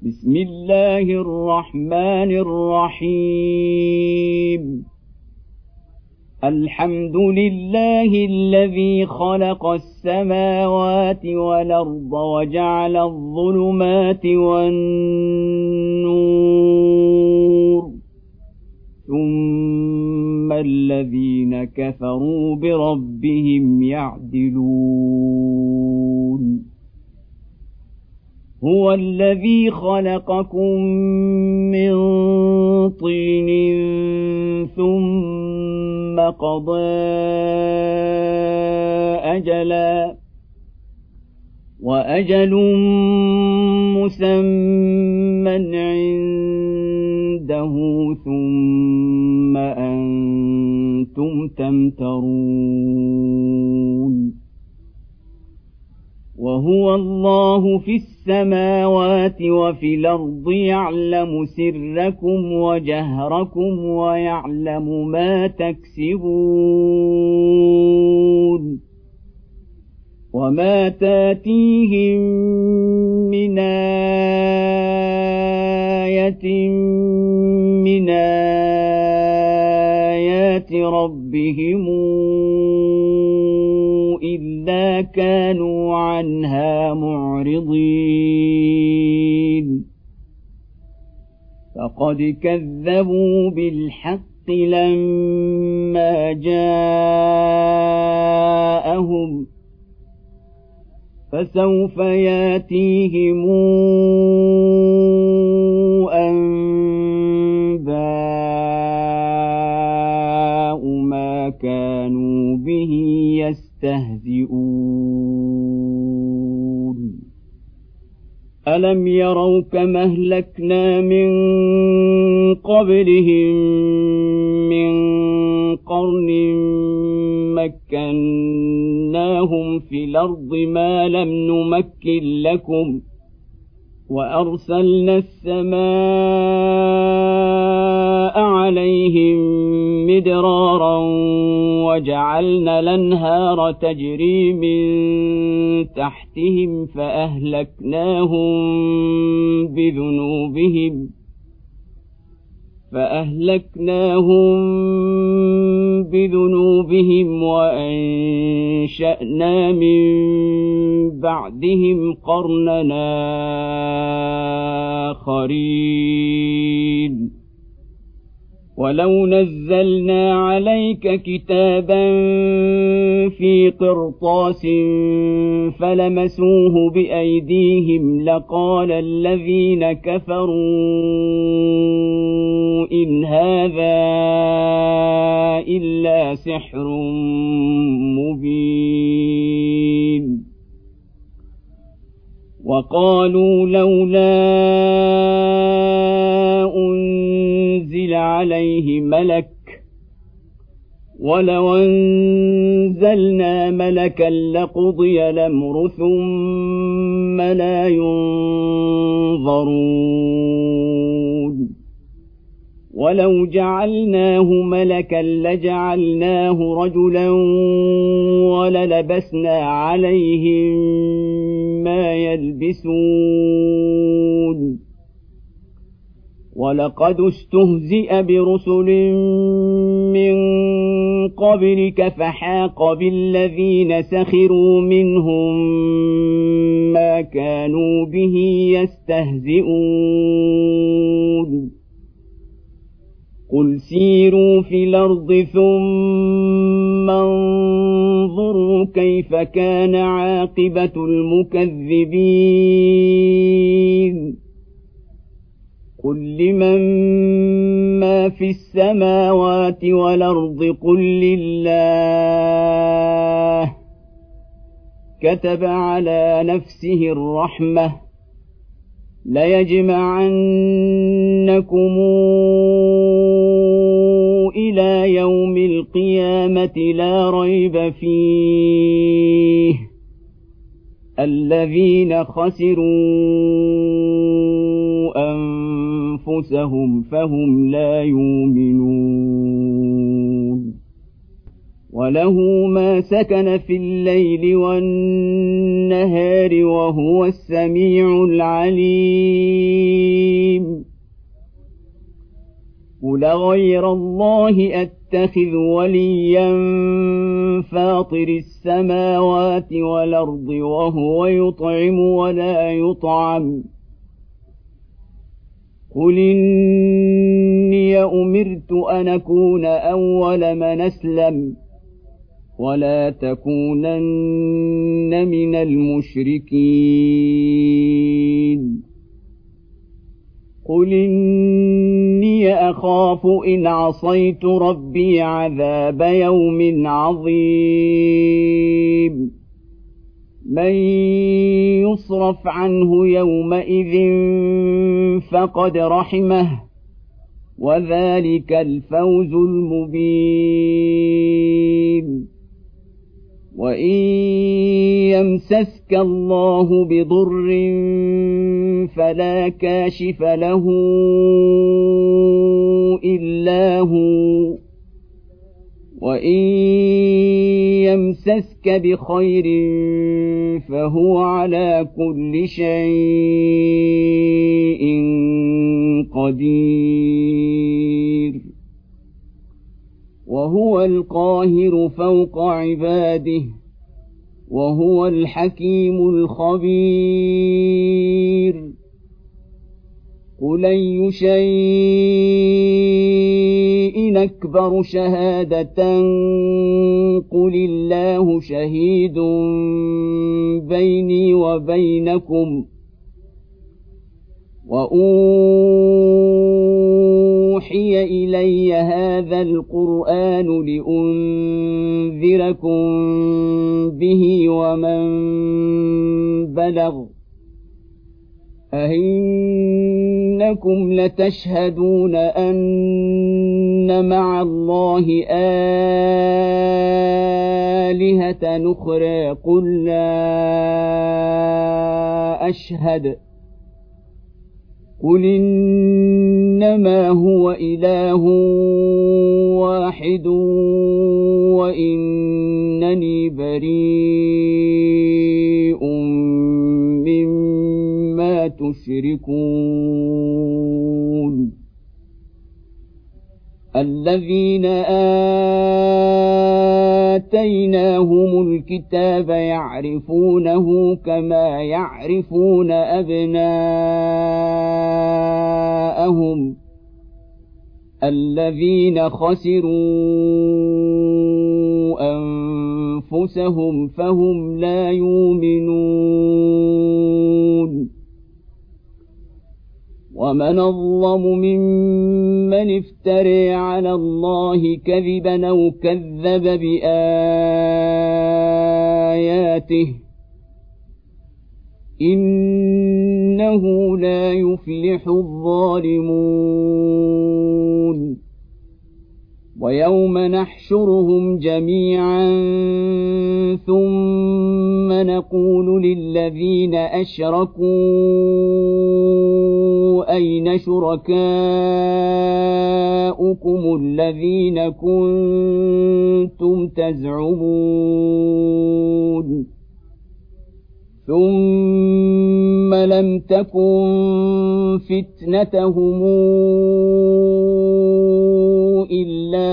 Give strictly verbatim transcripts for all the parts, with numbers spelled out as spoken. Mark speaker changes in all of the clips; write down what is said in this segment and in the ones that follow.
Speaker 1: بسم الله الرحمن الرحيم الحمد لله الذي خلق السماوات والأرض وجعل الظلمات والنور ثم الذين كفروا بربهم يعدلون هو الذي خلقكم من طين ثم قضى أجلا وأجل مسمى عنده ثم أنتم تمترون وهو الله في السماوات وفي الأرض يعلم سركم وجهركم ويعلم ما تكسبون وما تاتيهم من آية من آيات ربهم إلا كانوا عنها معرضين فقد كذبوا بالحق لما جاءهم فسوف ياتيهم أنباء ما كانوا به يستهزئون ألم يروا كما أهلكنا من قبلهم من قرن مكناهم في الأرض ما لم نمكن لكم وأرسلنا السماء عليهم مدرارا وجعلنا الأنهار تجري من تحتهم فأهلكناهم بذنوبهم فأهلكناهم بذنوبهم وأنشأنا من بعدهم قرننا آخرين ولو نزلنا عليك كتابا في قرطاس فلمسوه بأيديهم لقال الذين كفروا إن هذا إلا سحر مبين وقالوا لولا أنزل عليه ملك ولو أنزلنا ملكا لقضي الأمر ثم لا ينظرون ولو جعلناه ملكا لجعلناه رجلا وللبسنا عليهم ما يلبسون ولقد استهزئ برسل من قبلك فحاق بالذين سخروا منهم ما كانوا به يستهزئون قل سيروا في الأرض ثم انظروا كيف كان عاقبة المكذبين قل لمن ما في السماوات والأرض قل لله كتب على نفسه الرحمة ليجمعنكم إلى يوم القيامة لا ريب فيه الذين خسروا أنفسهم فهم لا يؤمنون وله ما سكن في الليل والنهار وهو السميع العليم قل غير الله أتخذ وليا فاطر السماوات والأرض وهو يطعم ولا يطعم قل إني أمرت أن أكون أول من أسلم ولا تكونن من المشركين قل إني أخاف إن عصيت ربي عذاب يوم عظيم من يصرف عنه يومئذ فقد رحمه وذلك الفوز المبين وإن يمسسك الله بضر فلا كاشف له إلا هو وإن يمسسك بخير فهو على كل شيء قدير وهو القاهر فوق عباده وهو الحكيم الخبير قل أي شيء أكبر شهادة قل الله شهيد بيني وبينكم وأوحي إلي هذا القرآن لأنذركم به ومن بلغ أئنكم لتشهدون أن مع الله آلهة أخرى قل لا أشهد قل إنما هو إله واحد وإنني بريء مما تشركون الذين آتيناهم الكتاب يعرفونه كما يعرفون أبناءهم الذين خسروا أنفسهم فهم لا يؤمنون ومن أظلم ممن افترى على الله كذبا أو كذب بآياته إنه لا يفلح الظالمون ويوم نحشرهم جميعا ثم نقول للذين أشركوا أين شركاؤكم الذين كنتم تزعمون ثم لم تكن فتنتهم إلا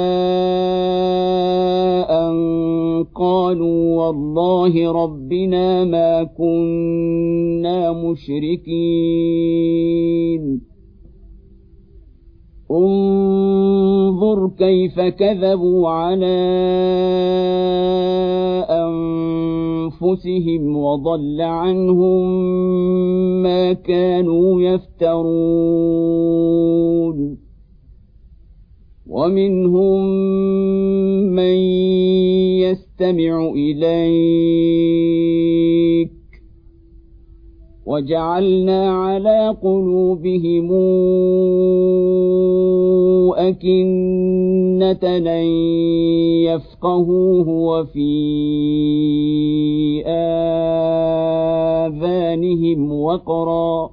Speaker 1: أن قالوا والله ربنا ما كنا مشركين انظر كيف كذبوا على أنفسهم وضل عنهم ما كانوا يفترون ومنهم من يستمع إليك وجعلنا على قلوبهم أكنة أن يفقهوه وفي آذانهم وقرا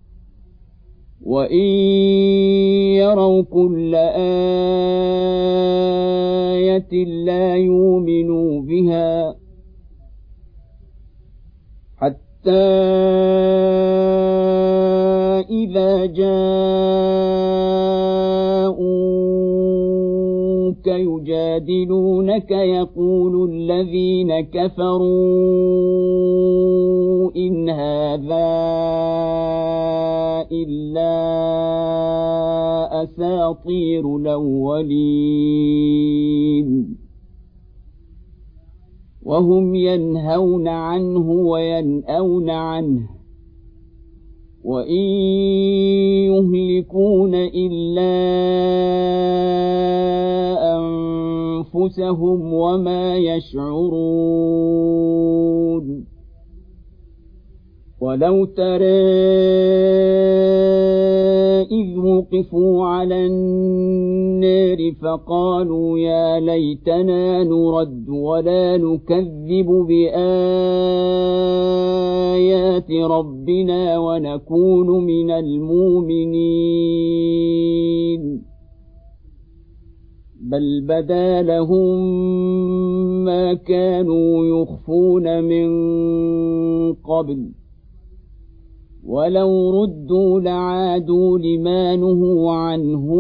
Speaker 1: وإن يروا كل آية لا يؤمنوا بها حتى إذا جاءوك يجادلونك يقول الذين كفروا إن هذا إلا أساطير الأولين وهم ينهون عنه وينأون عنه وإن يهلكون إلا أنفسهم وما يشعرون ولو ترى إذ وقفوا على النار فقالوا يا ليتنا نرد ولا نكذب بآيات ربنا ونكون من المؤمنين بل بدا لهم ما كانوا يخفون من قبل ولو ردوا لعادوا لما نهوا عنه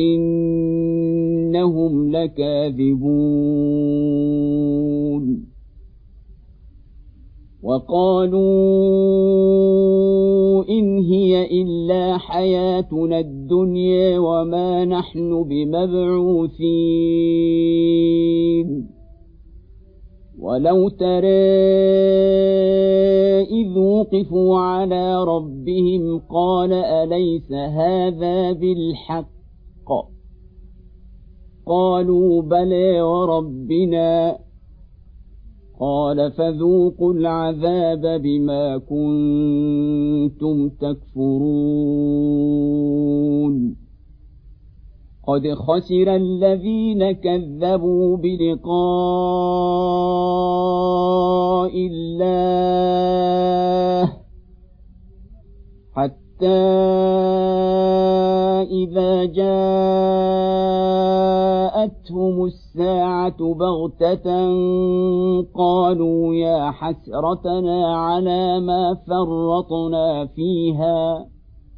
Speaker 1: وإنهم لكاذبون وقالوا إن هي إلا حياتنا الدنيا وما نحن بمبعوثين ولو ترى إذ وقفوا على ربهم قال أليس هذا بالحق قالوا بلى وربنا قال فذوقوا العذاب بما كنتم تكفرون قد خسر الذين كذبوا بلقاء الله حتى إذا جاءتهم الساعة بغتة قالوا يا حسرتنا على ما فرطنا فيها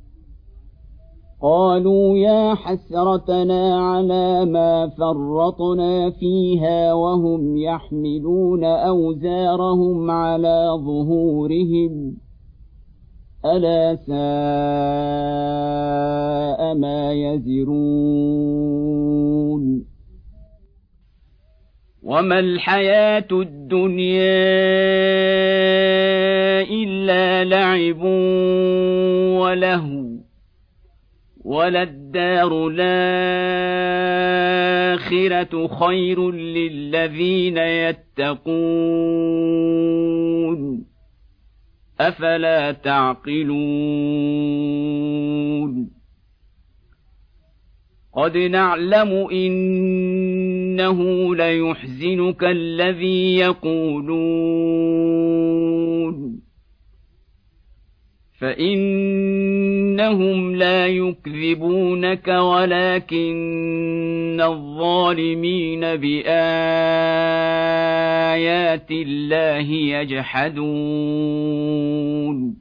Speaker 1: قالوا يا حسرتنا على ما فرطنا فيها وهم يحملون أوزارهم على ظهورهم ألا ساء ما يزرون وما الحياة الدنيا إلا لعب ولهو وللدار الآخرة خير للذين يتقون أفلا تعقلون قد نعلم إنه ليحزنك الذي يقولون فإنهم لا يكذبونك ولكن الظالمين بآيات الله يجحدون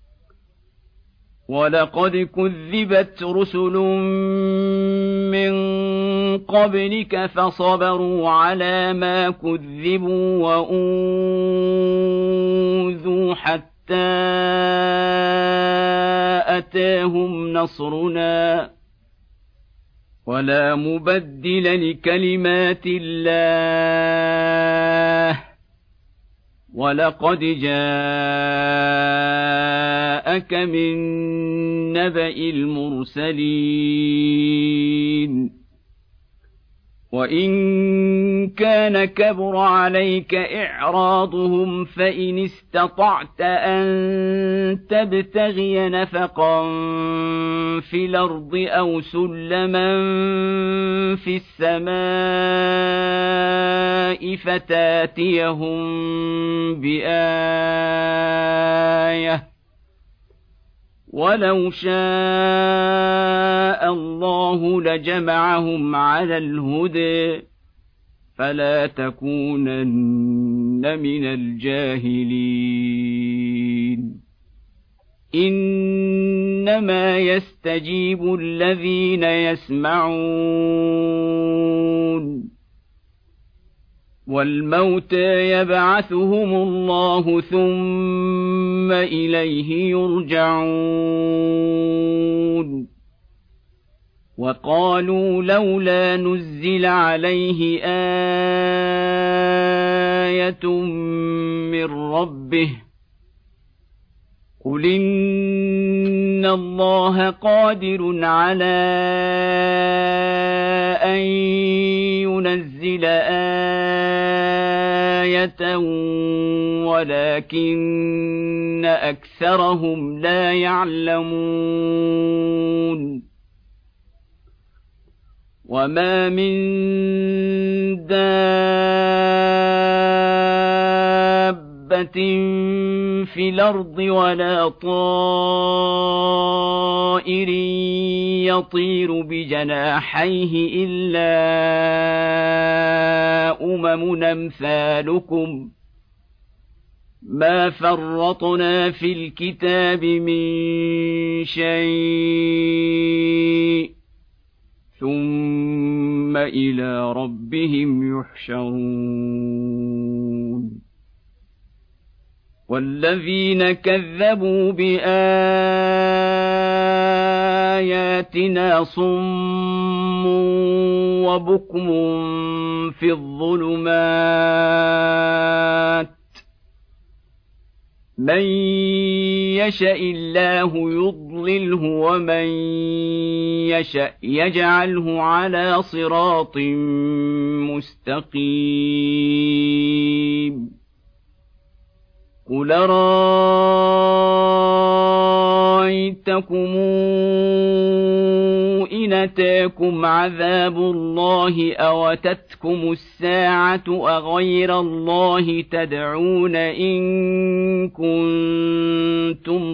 Speaker 1: ولقد كذبت رسل من قبلك فصبروا على ما كذبوا وأوذوا حتى أتاهم نصرنا ولا مبدل لكلمات الله ولقد جاءك من نبأ المرسلين وإن كان كبر عليك إعراضهم فإن استطعت أن تبتغي نفقا في الأرض أو سلما في السماء فتاتيهم بآية ولو شاء الله لجمعهم على الهدى فلا تكونن من الجاهلين إنما يستجيب الذين يسمعون والموتى يبعثهم الله ثم إليه يرجعون وقالوا لولا نزل عليه آية من ربه قل إن الله قادر على أن ينزل آية ولكن أكثرهم لا يعلمون وما من دابة في الأرض ولا طائر يطير بجناحيه إلا أمم أمثالكم ما فرطنا في الكتاب من شيء ثم إلى ربهم يحشرون والذين كذبوا بآياتنا صم وبكم في الظلمات من يشاء الله يضلله ومن يشاء يجعله على صراط مستقيم قل رأيتكم إن أتاكم عذاب الله أو أتتكم الساعة أغير الله تدعون إن كنتم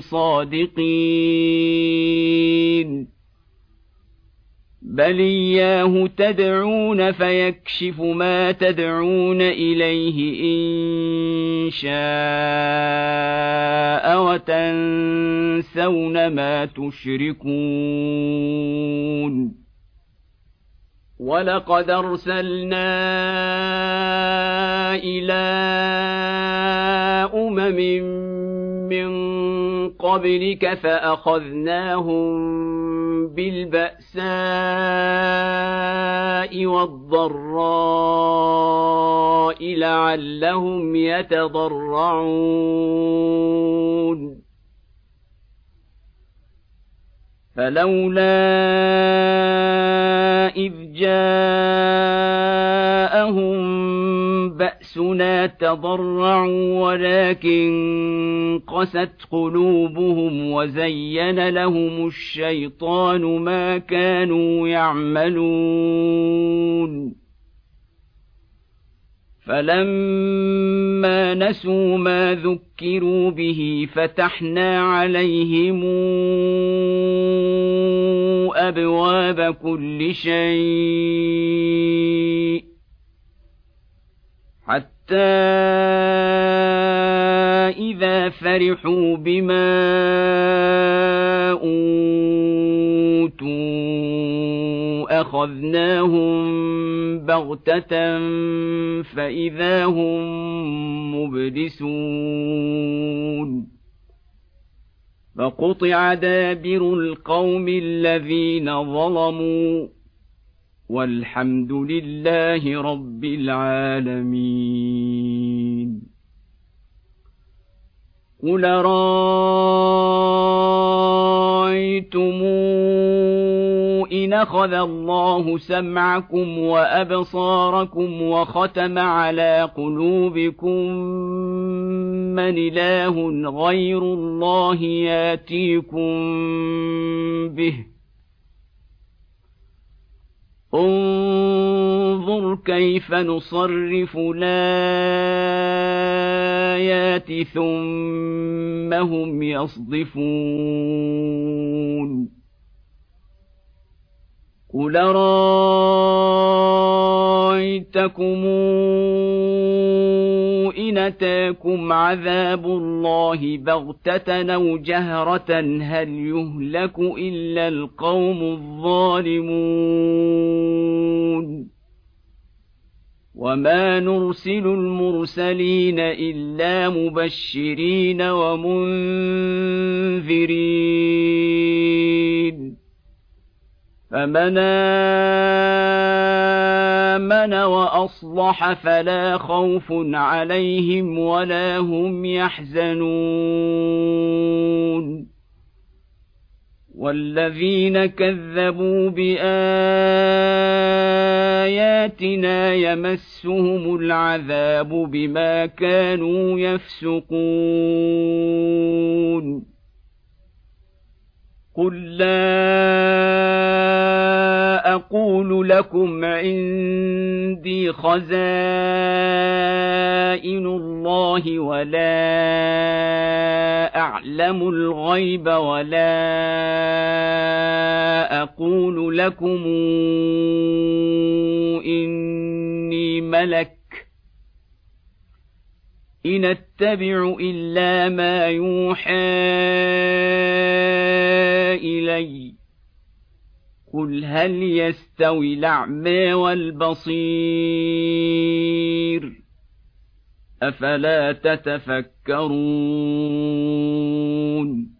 Speaker 1: صادقين بل إياه تدعون فيكشف ما تدعون إليه إن شاء وتنسون ما تشركون ولقد أرسلنا إلى أمم من قبلك فأخذناهم بالبأساء والضراء لعلهم يتضرعون فلولا إذ جاءهم بأسنا تضرعوا ولكن قست قلوبهم وزين لهم الشيطان ما كانوا يعملون فلما نسوا ما ذكروا به فتحنا عليهم أبواب كل شيء حتى إذا فرحوا بما أوتوا أخذناهم بغتة فإذا هم مبلسون فقطع دابر القوم الذين ظلموا والحمد لله رب العالمين قل رأيتم إن أخذ الله سمعكم وأبصاركم وختم على قلوبكم من إله غير الله ياتيكم به انظر كيف نصرف الآيات ثم هم يصدفون قل رأيتكم إن أتاكم عذاب الله بغتة أو جهرة هل يهلك إلا القوم الظالمون وما نرسل المرسلين إلا مبشرين ومنذرين فمن آمن وأصلح فلا خوف عليهم ولا هم يحزنون والذين كذبوا بآياتنا يمسهم العذاب بما كانوا يفسقون قل لا أقول لكم عندي خزائن الله ولا أعلم الغيب ولا أقول لكم إني ملك إن أتبع إلا ما يوحى إلي قل هل يستوي الأعمى والبصير أفلا تتفكرون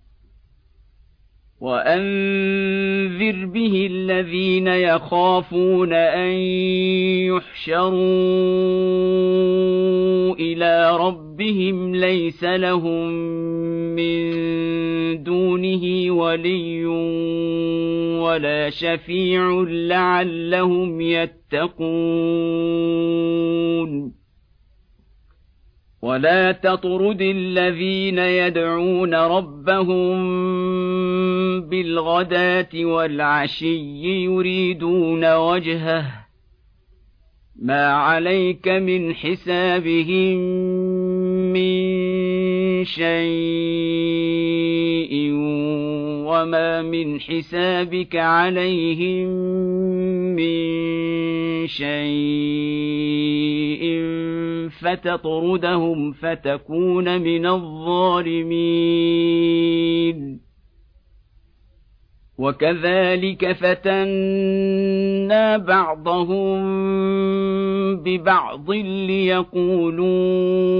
Speaker 1: وأنذر به الذين يخافون أن يحشروا إلى ربهم ليس لهم من دونه ولي ولا شفيع لعلهم يتقون ولا تطرد الذين يدعون ربهم بالغداة والعشي يريدون وجهه ما عليك من حسابهم من شيء وما من حسابك عليهم من شيء فتطردهم فتكون من الظالمين وكذلك فتنا بعضهم ببعض ليقولوا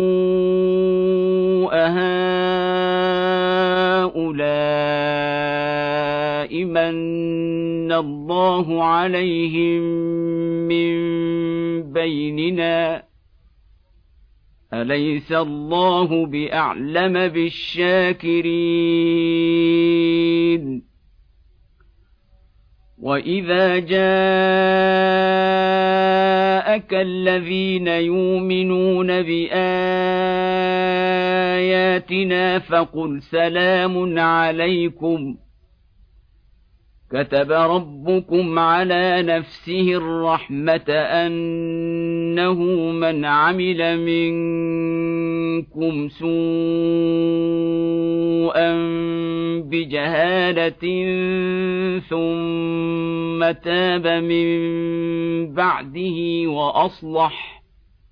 Speaker 1: أهؤلاء من الله عليهم من بيننا أليس الله بأعلم بالشاكرين وإذا جاءك الذين يؤمنون بآياتنا فقل سلام عليكم كتب ربكم على نفسه الرحمة أنه من عمل منكم سوءا بجهالة ثم تاب من بعده وأصلح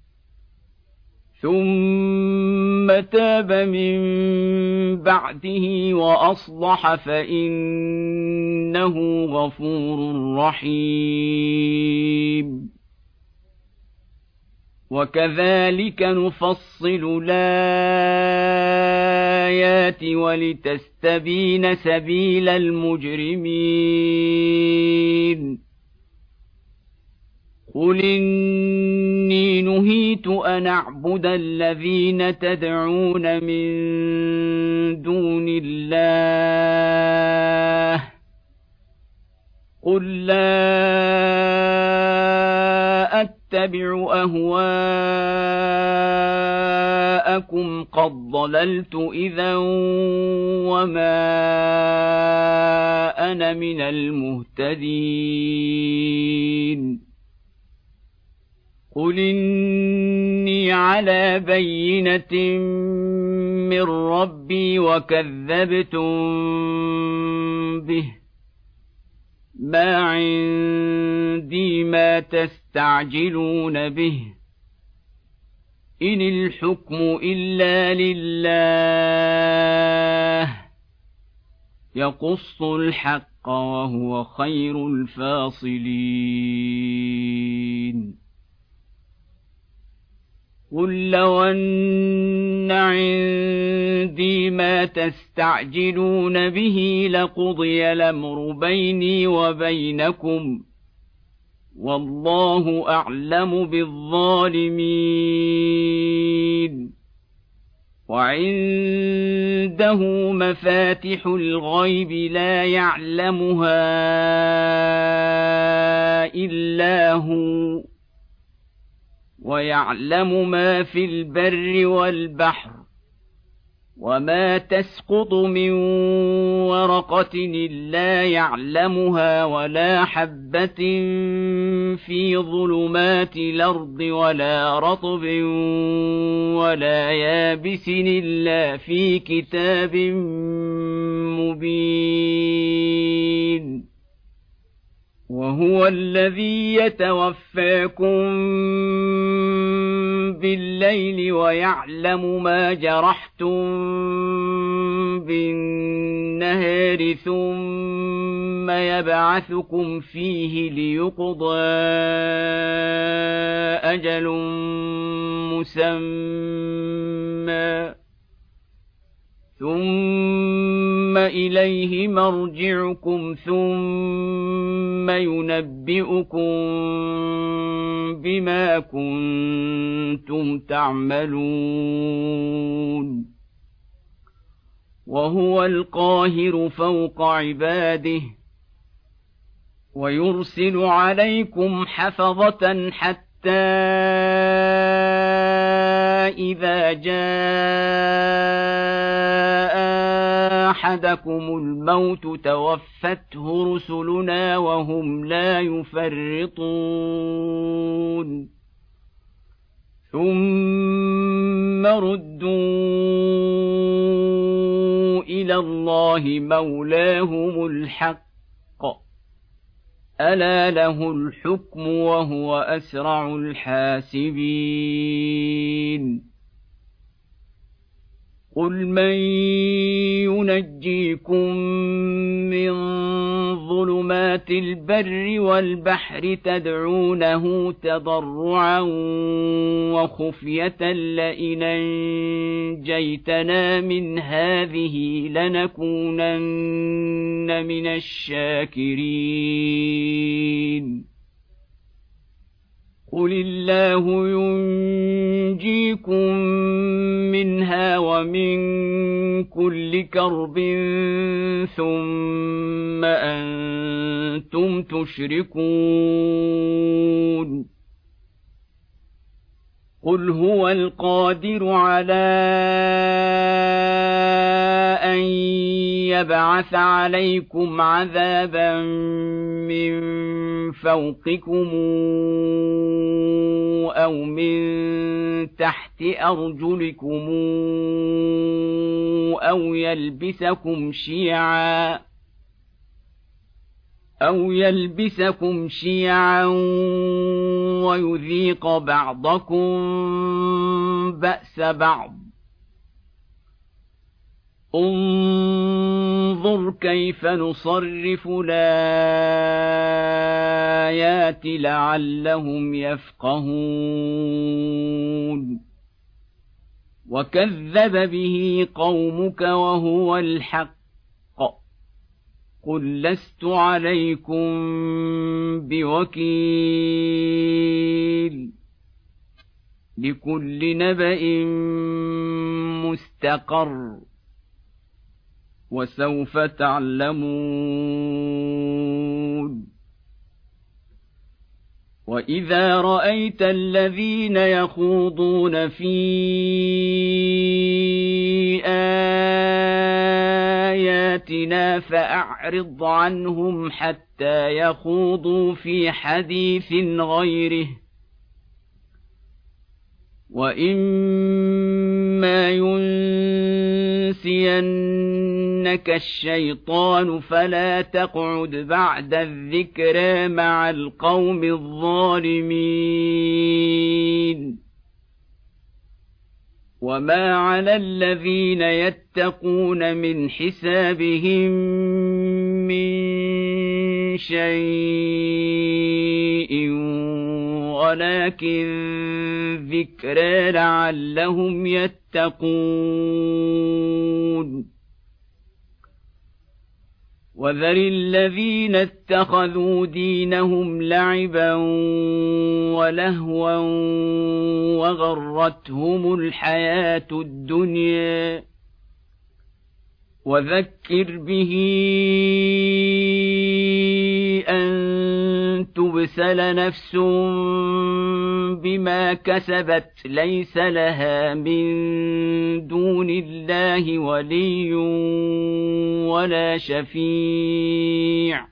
Speaker 1: ثم تاب من بعده وأصلح فإنه غفور رحيم وكذلك نفصل الآيات ولتستبين سبيل المجرمين قل إني نهيت أن أعبد الذين تدعون من دون الله قل لا أتبع أهواءكم قد ضللت إذا وما أنا من المهتدين قل إني على بينة من ربي وكذبتم به ما عندي ما تستعجلون به إن الحكم إلا لله يقص الحق وهو خير الفاصلين قل لو أن عندي ما تستعجلون به لقضي الأمر بيني وبينكم والله أعلم بالظالمين وعنده مفاتح الغيب لا يعلمها إلا هو ويعلم ما في البر والبحر وما تسقط من ورقة إلا يعلمها ولا حبة في ظلمات الأرض ولا رطب ولا يابس إلا في كتاب مبين وهو الذي يتوفاكم بالليل ويعلم ما جرحتم بالنهار ثم يبعثكم فيه ليقضى أجل مسمى ثم إليه مرجعكم ثم ينبئكم بما كنتم تعملون وهو القاهر فوق عباده ويرسل عليكم حفظة حتى إذا جاء أحدكم الموت توفته رسلنا وهم لا يفرطون ثم ردوا إلى الله مولاهم الحق ألا له الحكم وهو أسرع الحاسبين قل من ينجيكم من ظلمات البر والبحر تدعونه تضرعا وخفية لئن أنجيتنا من هذه لنكونن من الشاكرين قل الله ينجيكم منها ومن كل كرب ثم أنتم تشركون قل هو القادر على أن يبعث عليكم عذابا من فوقكم أو من تحت أرجلكم أو يلبسكم شيعا أو يلبسكم شيعا ويذيق بعضكم بأس بعض انظر كيف نصرف الآيات لعلهم يفقهون وكذب به قومك وهو الحق قل لست عليكم بوكيل لكل نبأ مستقر وسوف تعلمون وإذا رأيت الذين يخوضون في آياتنا فأعرض عنهم حتى يخوضوا في حديث غيره وإما ينسينك الشيطان فلا تقعد بعد الذكرى مع القوم الظالمين وما على الذين يتقون من حسابهم من شيء ولكن ذكرى لعلهم يتقون وذر الذين اتخذوا دينهم لعبا ولهوا وغرتهم الحياة الدنيا وذكر به أن تبسل نفس بما كسبت ليس لها من دون الله ولي ولا شفيع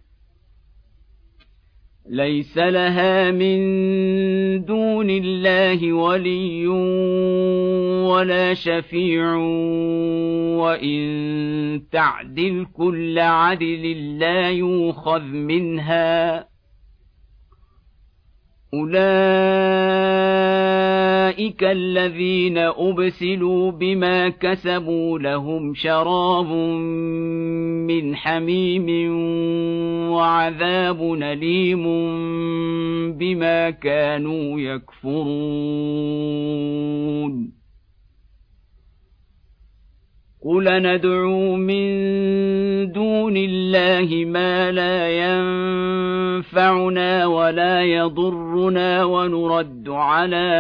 Speaker 1: ليس لها من دون الله ولي ولا شفيع وإن تعدل كل عدل لا يؤخذ منها أولئك الذين أبسلوا بما كسبوا لهم شراب من حميم وعذاب أليم بما كانوا يكفرون قل ندعو من دون الله ما لا ينفعنا ولا يضرنا ونرد على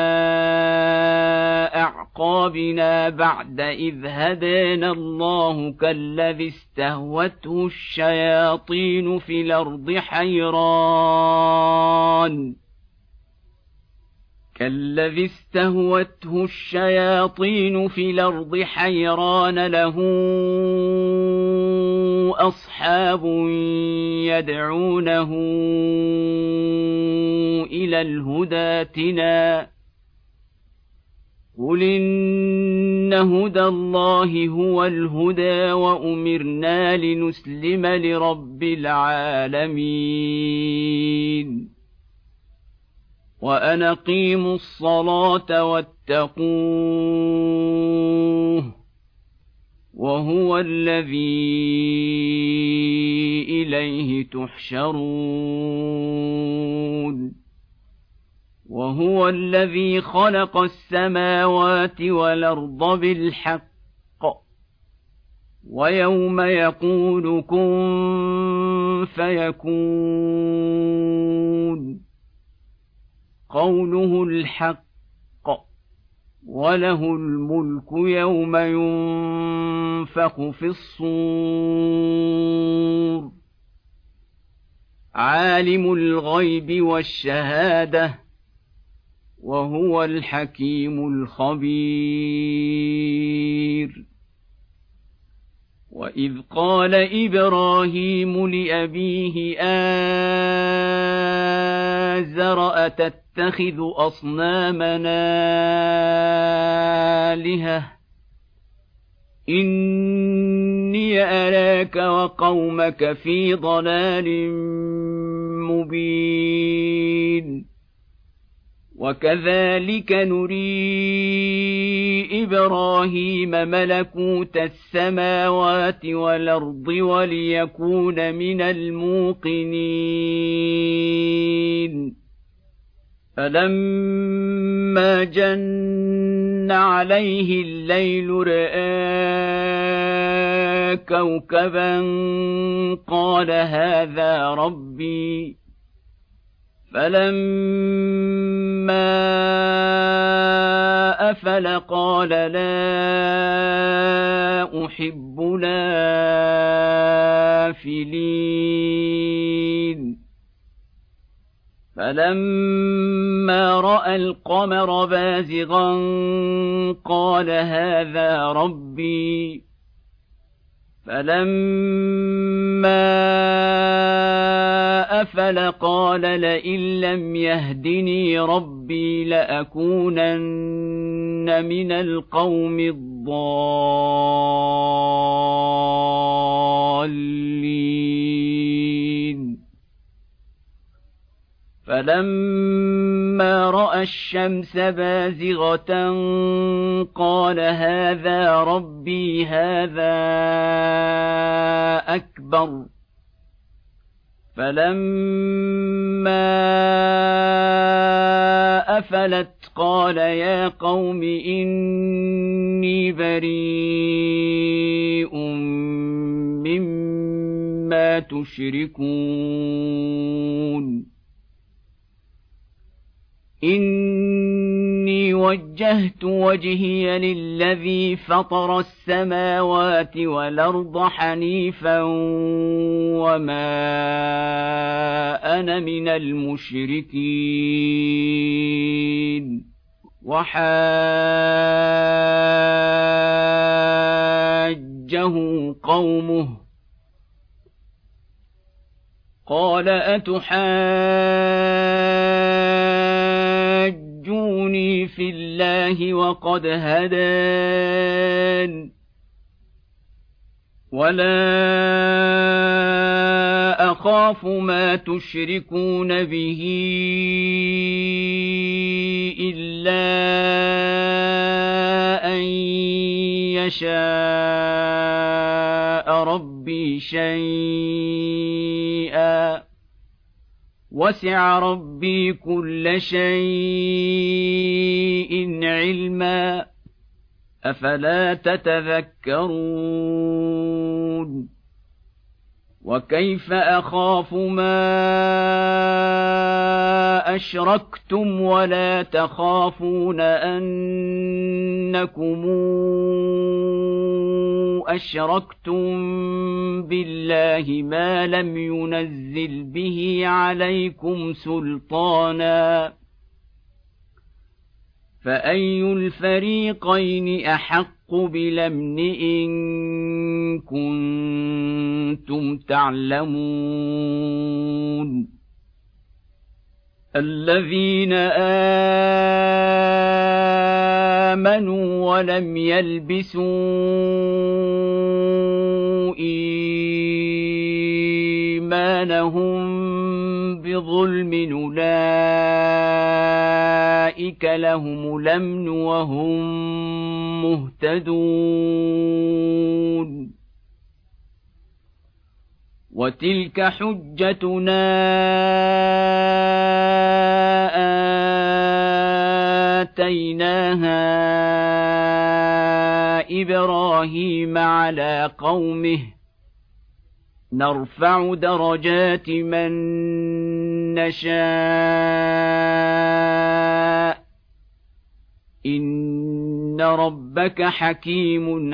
Speaker 1: أعقابنا بعد إذ هدانا الله كالذي استهوته الشياطين في الأرض حيران كالذي استهوته الشياطين في الأرض حيران له أصحاب يدعونه إلى الهدى ائتنا قل إن هدى الله هو الهدى وأمرنا لنسلم لرب العالمين وأن أقيموا الصلاة واتقوه وهو الذي إليه تحشرون وهو الذي خلق السماوات والأرض بالحق ويوم يقول كن فيكون قوله الحق وله الملك يوم ينفخ في الصور عالم الغيب والشهادة وهو الحكيم الخبير وإذ قال إبراهيم لأبيه آزر أتتخذ أصنامنا آلهة إني أراك وقومك في ضلال مبين وكذلك نري إبراهيم ملكوت السماوات والأرض وليكون من الموقنين فلما جن عليه الليل رأى كوكبا قال هذا ربي فلما أفل قال لا أحب الآفلين فلما رأى القمر بازغا قال هذا ربي فلما أفل قال لئن لم يهدني ربي لأكونن من القوم الضالين فلما رأى الشمس بازغة قال هذا ربي هذا أكبر فلما أفلت قال يا قوم إني بريء مما تشركون إني وجهت وجهي للذي فطر السماوات والأرض حنيفا وما أنا من المشركين وحاجه قومه قال أتحاجوني في الله وقد هدان ولا أخاف ما تشركون به إلا أن يشاء ربي شيئا وسع ربي كل شيء علما أفلا تتذكرون وكيف أخاف ما أشركتم ولا تخافون أنكم أشركتم بالله ما لم ينزل به عليكم سلطانا فأي الفريقين أحق بالأمن إن كنتم تعلمون الذين آمنوا ولم يلبسوا إيمانهم بظلم أولئك لهم الأمن وهم مهتدون وتلك حجتنا آتيناها إبراهيم على قومه نرفع درجات من نشاء إن ربك حكيم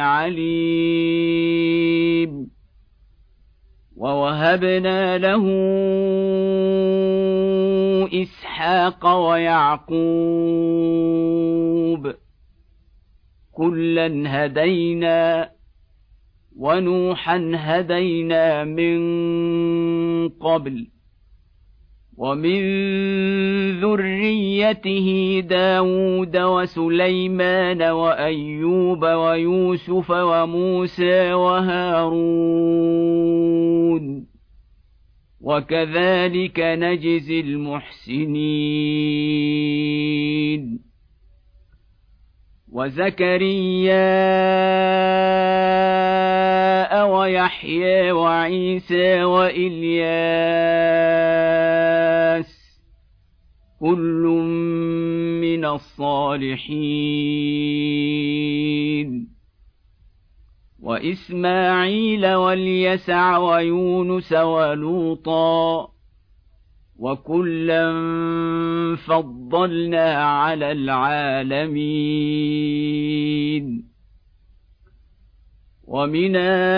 Speaker 1: عليم ووهبنا له إسحاق ويعقوب كلا هدينا ونوحا هدينا من قبل ومن ذريته داود وسليمان وأيوب ويوسف وموسى وهارون وكذلك نجزي المحسنين وزكريا ويحيى وعيسى وإلياس كل من الصالحين وإسماعيل واليسع ويونس ولوطا وكلا فضلنا على العالمين ومن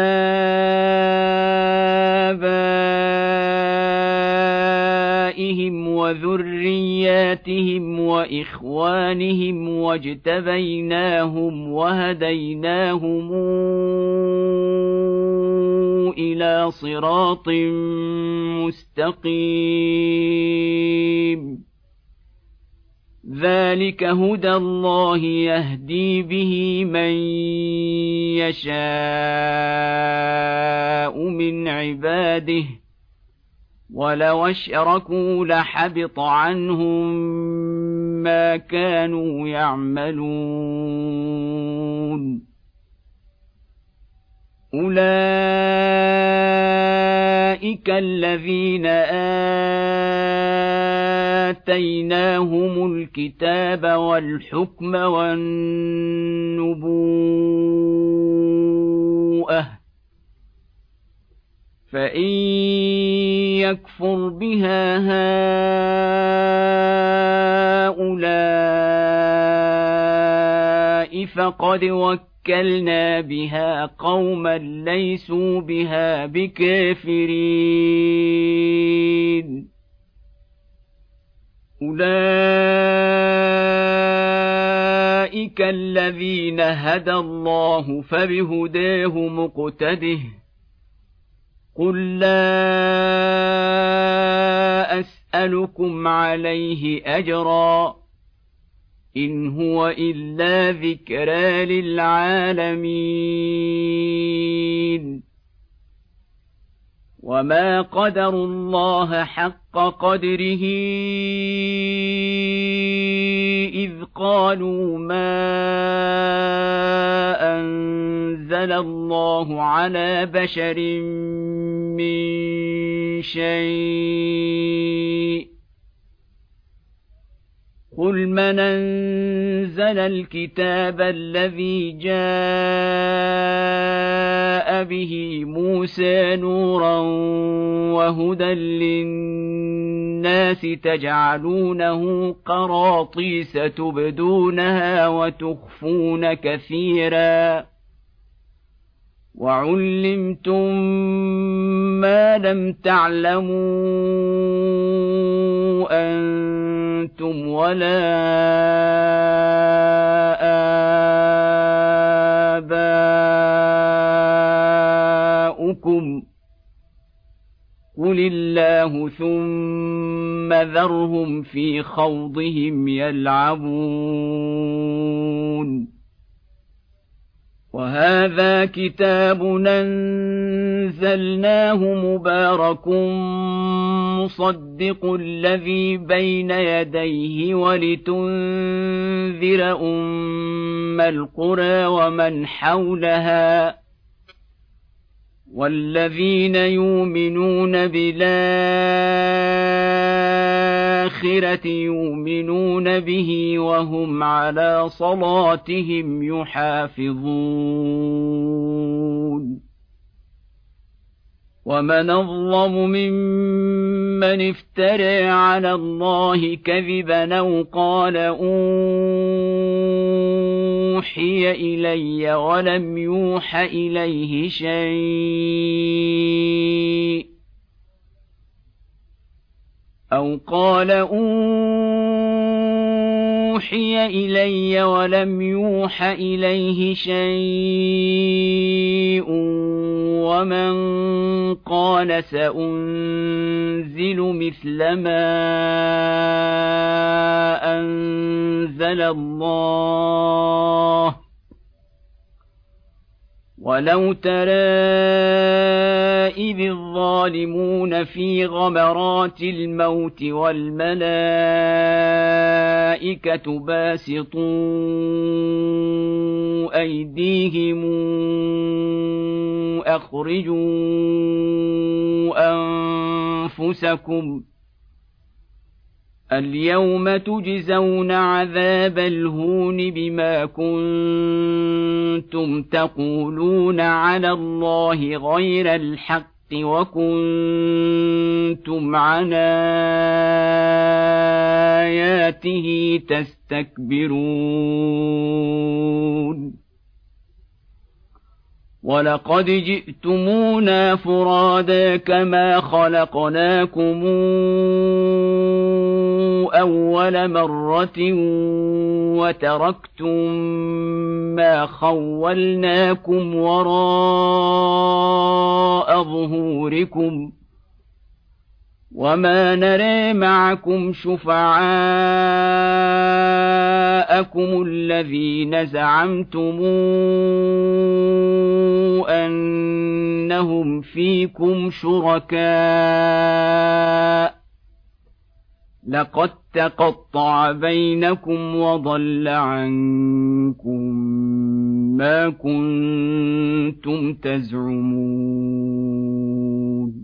Speaker 1: آبائهم وذرياتهم وإخوانهم واجتبيناهم وهديناهم إلى صراط مستقيم ذلك هدى الله يهدي به من يشاء من عباده ولو أشركوا لحبط عنهم ما كانوا يعملون أولئك الذين آتيناهم الكتاب والحكم والنبوءة فإن يكفر بها هؤلاء فقد وكلنا بها قوما ليسوا بها بكافرين أولئك الذين هدى الله فبهداه مقتده قل لا أسألكم عليه أجرا إن هو إلا ذكرى للعالمين وما قدروا الله حق قدره إذ قالوا ما أنزل الله على بشر من شيء قل من أنزل الكتاب الذي جاء به موسى نورا وهدى للناس تجعلونه قراطيس تبدونها وتخفون كثيرا وعلمتم ما لم تعلموا أنتم ولا آباؤكم قل الله ثم ذرهم في خوضهم يلعبون وهذا كتاب أنزلناه مبارك مصدق الذي بين يديه ولتنذر أم القرى ومن حولها والذين يؤمنون بالآخرة يؤمنون به وهم على صلاتهم يحافظون ومن أظلم ممن افترى على الله كذبا أو قال أوحي إلي ولم يوح إليه شيء أو قال أوحي إلي ولم يوح إليه شيء ومن قال سأنزل مثل ما أنزل الله ولو ترى إذ الظالمون في غمرات الموت والملائكة باسطوا أيديهم أخرجوا أنفسكم اليوم تجزون عذاب الهون بما كنتم تقولون على الله غير الحق وكنتم عن آياته تستكبرون ولقد جئتمونا فرادا كما خلقناكم أول مرة وتركتم ما خولناكم وراء ظهوركم وما نرى معكم شفعاءكم الذين زعمتم أنهم فيكم شركاء لقد تقطع بينكم وضل عنكم ما كنتم تزعمون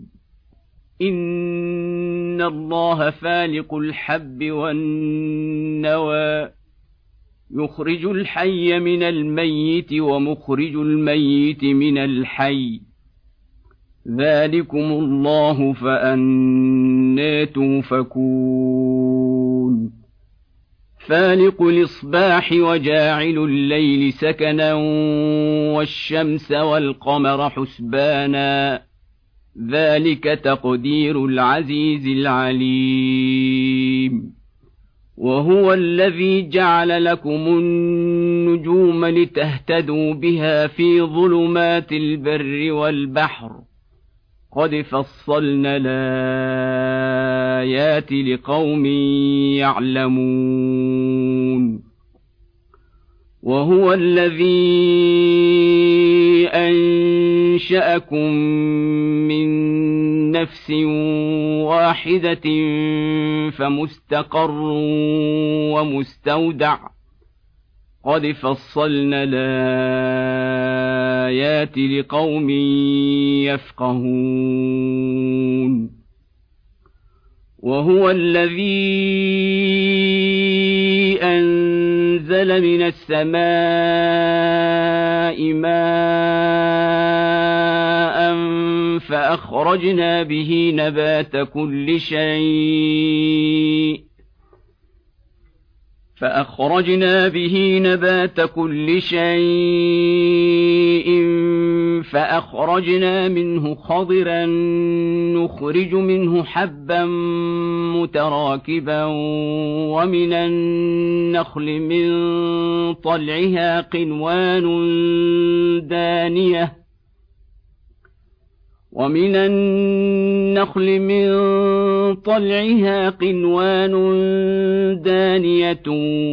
Speaker 1: إن الله فالق الحب والنوى يخرج الحي من الميت ومخرج الميت من الحي ذلكم الله فأنى توفكون فالق الإصباح وجاعل الليل سكنا والشمس والقمر حسبانا ذلك تقدير العزيز العليم وهو الذي جعل لكم النجوم لتهتدوا بها في ظلمات البر والبحر قد فصلنا الآيات لقوم يعلمون وهو الذي أنشأكم من نفس واحدة فمستقر ومستودع قد فصلنا الآيات لقوم يفقهون وهو الذي أنزل من السماء ماء فأخرجنا به نبات كل شيء فأخرجنا به نبات كل شيء فأخرجنا منه خضرا نخرج منه حبا متراكبا ومن النخل من طلعها قنوان دانية ومن النخل من طلعها قنوان دانية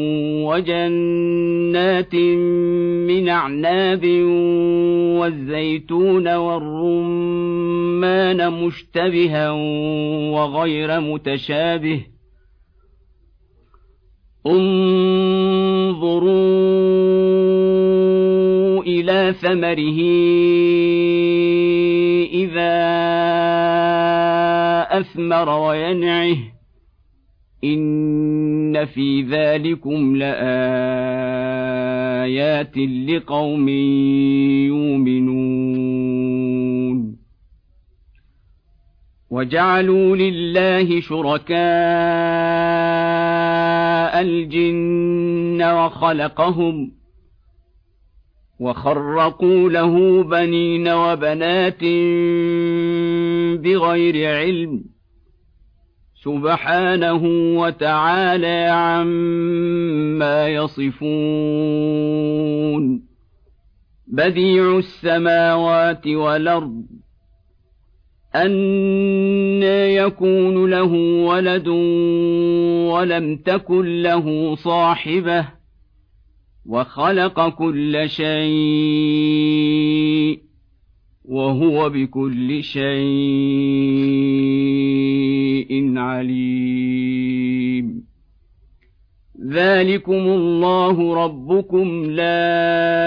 Speaker 1: وجنات من أعناب والزيتون والرمان مشتبها وغير متشابه انظروا إلى ثمره إذا أثمر وينعه إن في ذلكم لآيات لقوم يؤمنون وجعلوا لله شركاء الجن وخلقهم وخرقوا له بنين وبنات بغير علم سبحانه وتعالى عما يصفون بديع السماوات والأرض أنى يكون له ولد ولم تكن له صاحبة وخلق كل شيء وهو بكل شيء عليم ذلكم الله ربكم لا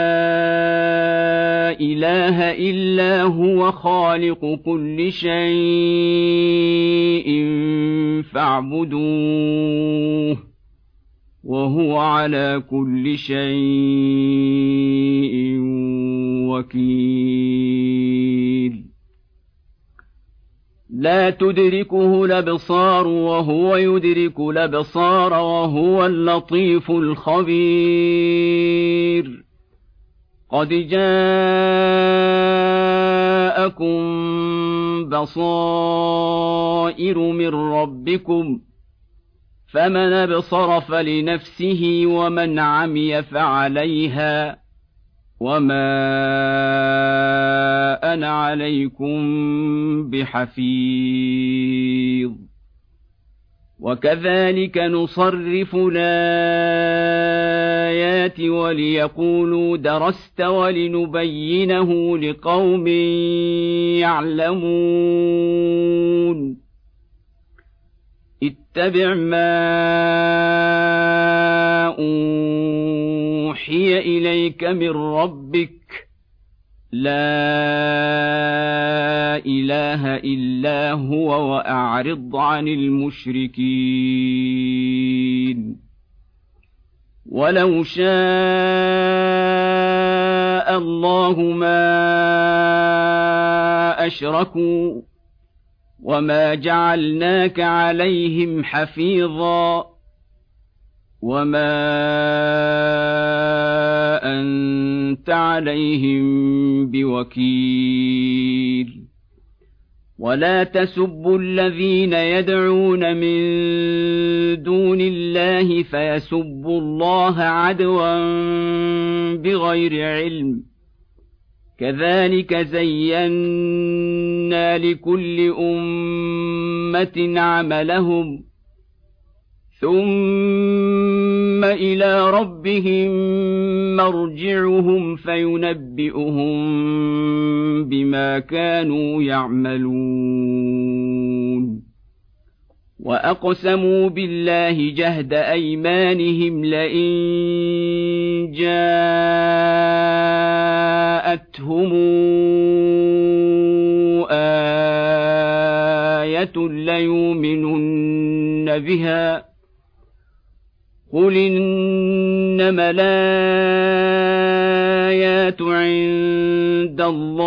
Speaker 1: إله إلا هو خالق كل شيء فاعبدوه وهو على كل شيء وكيل لا تدركه الأبصار وهو يدرك الأبصار وهو اللطيف الخبير قد جاءكم بصائر من ربكم فمن أبصر فلنفسه ومن عمي فعليها وما أنا عليكم بحفيظ وكذلك نصرف الآيات وليقولوا درست ولنبينه لقوم يعلمون اتبع ما أوحي إليك من ربك لا إله إلا هو وأعرض عن المشركين ولو شاء الله ما أشركوا وما جعلناك عليهم حفيظا وما أنت عليهم بوكيل ولا تسبوا الذين يدعون من دون الله فيسبوا الله عدوا بغير علم كذلك زينا لكل أمة عملهم ثم إلى ربهم مرجعهم فينبئهم بما كانوا يعملون وأقسموا بالله جهد أيمانهم لئن جاءتهم آية ليؤمنن بها قل إنما الآيات عند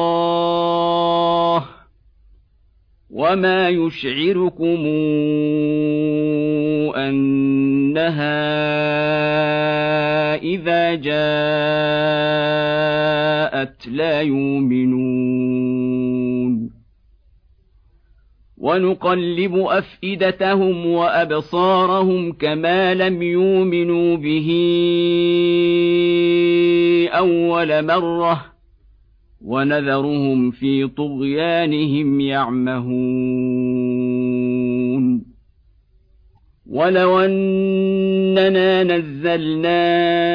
Speaker 1: الله وما يشعركم أنها إذا جاءت لا يؤمنون ونقلب أفئدتهم وأبصارهم كما لم يؤمنوا به أول مرة ونذرهم في طغيانهم يعمهون ولو أننا نزلنا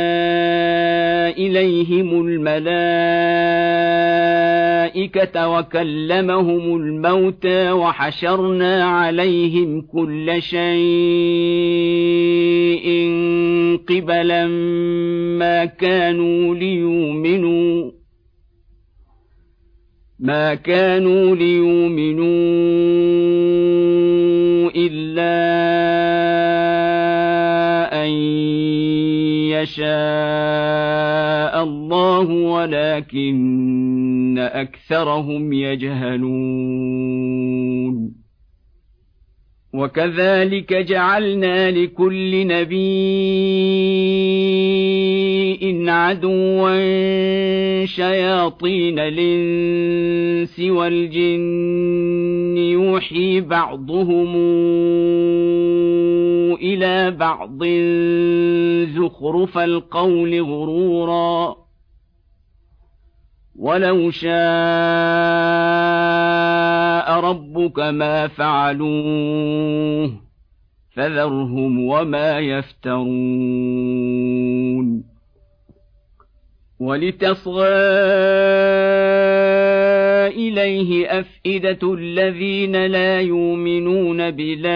Speaker 1: إليهم الملائكة وكلمهم الموتى وحشرنا عليهم كل شيء قبلا ما كانوا ليؤمنوا ما كانوا ليؤمنوا إلا أن يشاء الله ولكن أكثرهم يجهلون وكذلك جعلنا لكل نبي عدوا شياطين الإنس والجن يوحي بعضهم إلى بعض زخرف القول غرورا ولو شاء ربك ما فعلوه فذرهم وما يفترون ولتصغى إليه أفئدة الذين لا يؤمنون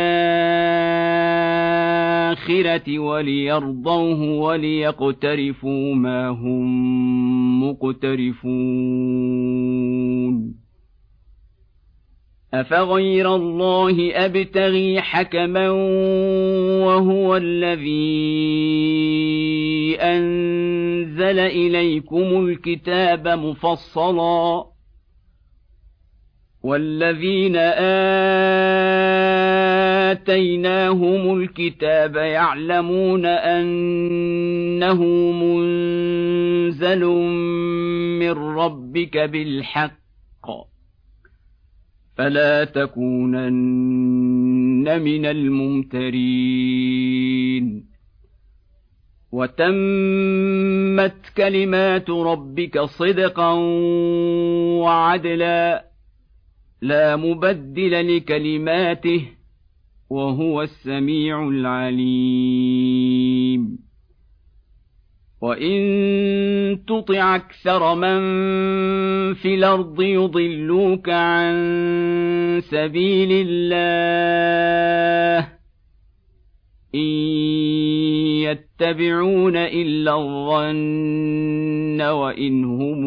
Speaker 1: بالآخرة وليرضوه وليقترفوا ما هم مقترفون أفغير الله أبتغي حكما وهو الذي أنزل إليكم الكتاب مفصلا والذين آتيناهم الكتاب يعلمون أنه منزل من ربك بالحق فلا تكونن من الممترين وتمت كلمات ربك صدقا وعدلا لا مبدل لكلماته وهو السميع العليم وإن تطع أكثر من في الأرض يضلوك عن سبيل الله يتبعون إلا الظن وإن هم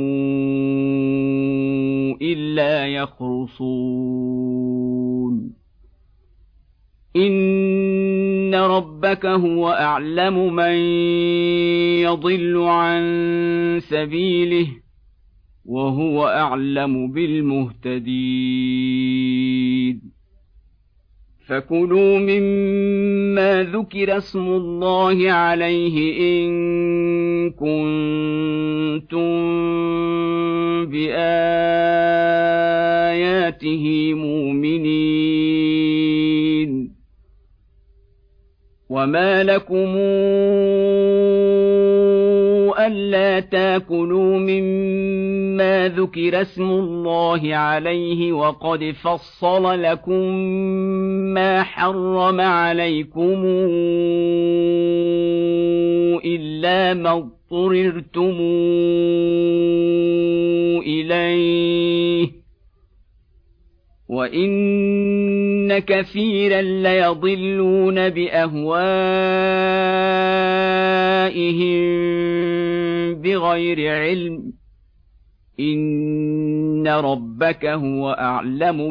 Speaker 1: إلا يخرصون إن ربك هو أعلم من يضل عن سبيله وهو أعلم بالمهتدين فكلوا مما ذكر اسم الله عليه إن كنتم بآياته مؤمنين وما لكم ألا تاكلوا مما ذكر اسم الله عليه وقد فصل لكم ما حرم عليكم إلا ما اضطررتم إليه وإن كثيرا ليضلون بأهوائهم بغير علم إن ربك هو أعلم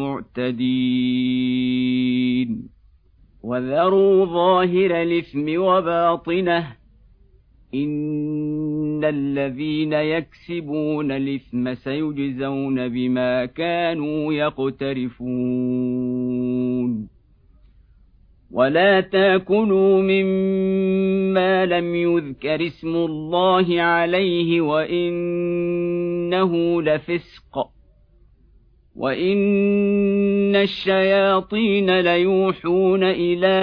Speaker 1: بالمعتدين وذروا ظاهر الإثم وباطنه إن الذين يكسبون الإثم سيجزون بما كانوا يقترفون ولا تاكلوا مما لم يذكر اسم الله عليه وإنه لفسق وإن الشياطين ليوحون إلى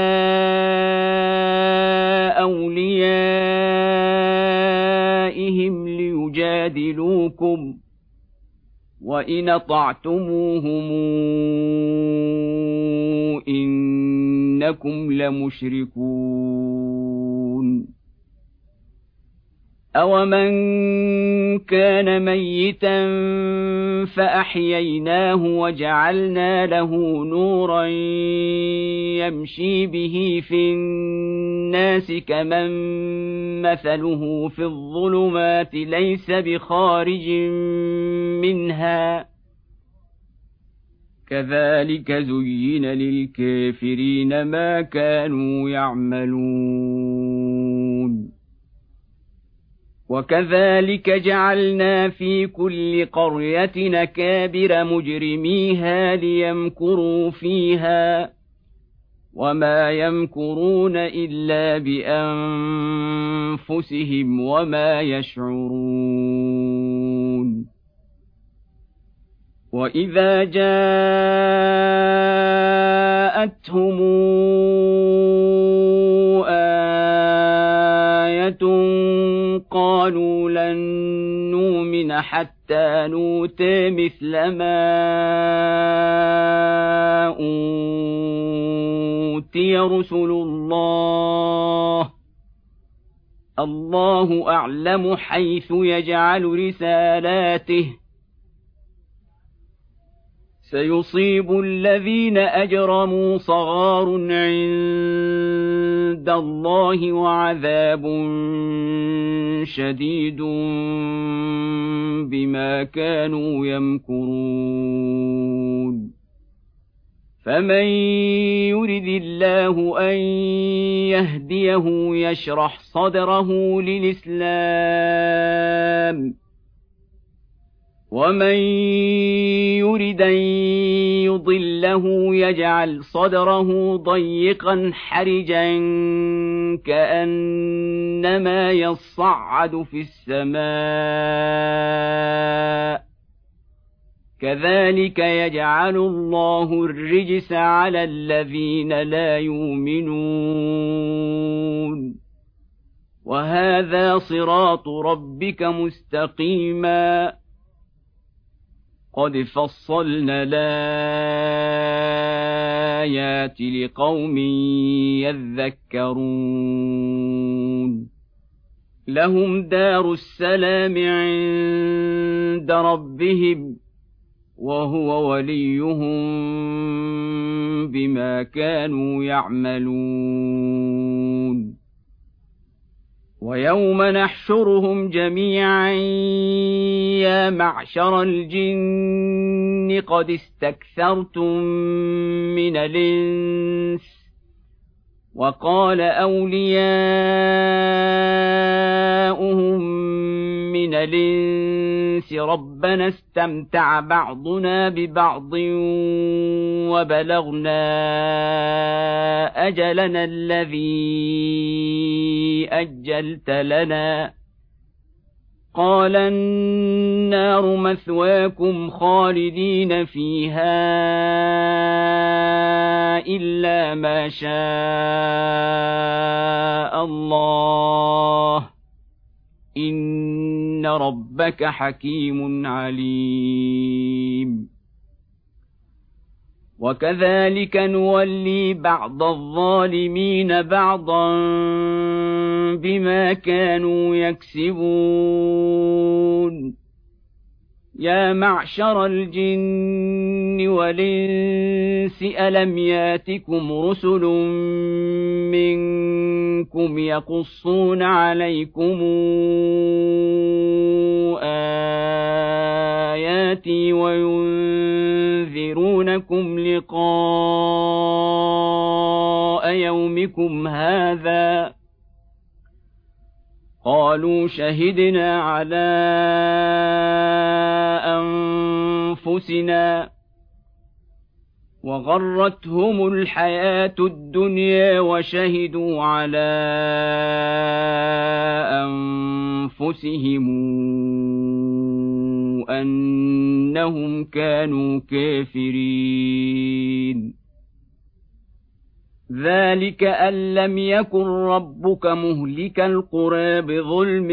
Speaker 1: أوليائهم ليجادلوكم وإن أطعتموهم إنكم لمشركون أومن كان ميتا فأحييناه وجعلنا له نورا يمشي به في الناس كمن مثله في الظلمات ليس بخارج منها كذلك زين للكافرين ما كانوا يعملون وكذلك جعلنا في كل قرية أكابر مجرميها ليمكروا فيها وما يمكرون إلا بأنفسهم وما يشعرون وإذا جاءتهم آية قالوا لن نؤمن حتى نؤتى مثل ما أوتي رسل الله الله أعلم حيث يجعل رسالاته سيصيب الذين أجرموا صغار عند الله وعذاب شديد بما كانوا يمكرون فمن يرد الله أن يهديه يشرح صدره للإسلام ومن يرد أن يضله يجعل صدره ضيقا حرجا كأنما يصعد في السماء كذلك يجعل الله الرجس على الذين لا يؤمنون وهذا صراط ربك مستقيما قد فصلنا الآيات لقوم يذكرون لهم دار السلام عند ربهم وهو وليهم بما كانوا يعملون ويوم نحشرهم جميعا يا معشر الجن قد استكثرتم من الإنس وقال أولياؤهم من الإنس ربنا استمتع بعضنا ببعض وبلغنا أجلنا الذي أجلت لنا قال النار مثواكم خالدين فيها إلا ما شاء الله إن ربك حكيم عليم وكذلك نولي بعض الظالمين بعضا بما كانوا يكسبون يا معشر الجن والإنس ألم ياتكم رسل منكم يقصون عليكم آياتي وينذرونكم لقاء يومكم هذا قالوا شهدنا على أنفسنا وغرتهم الحياة الدنيا وشهدوا على أنفسهم أنهم كانوا كافرين ذلك أن لم يكن ربك مهلك القرى بظلم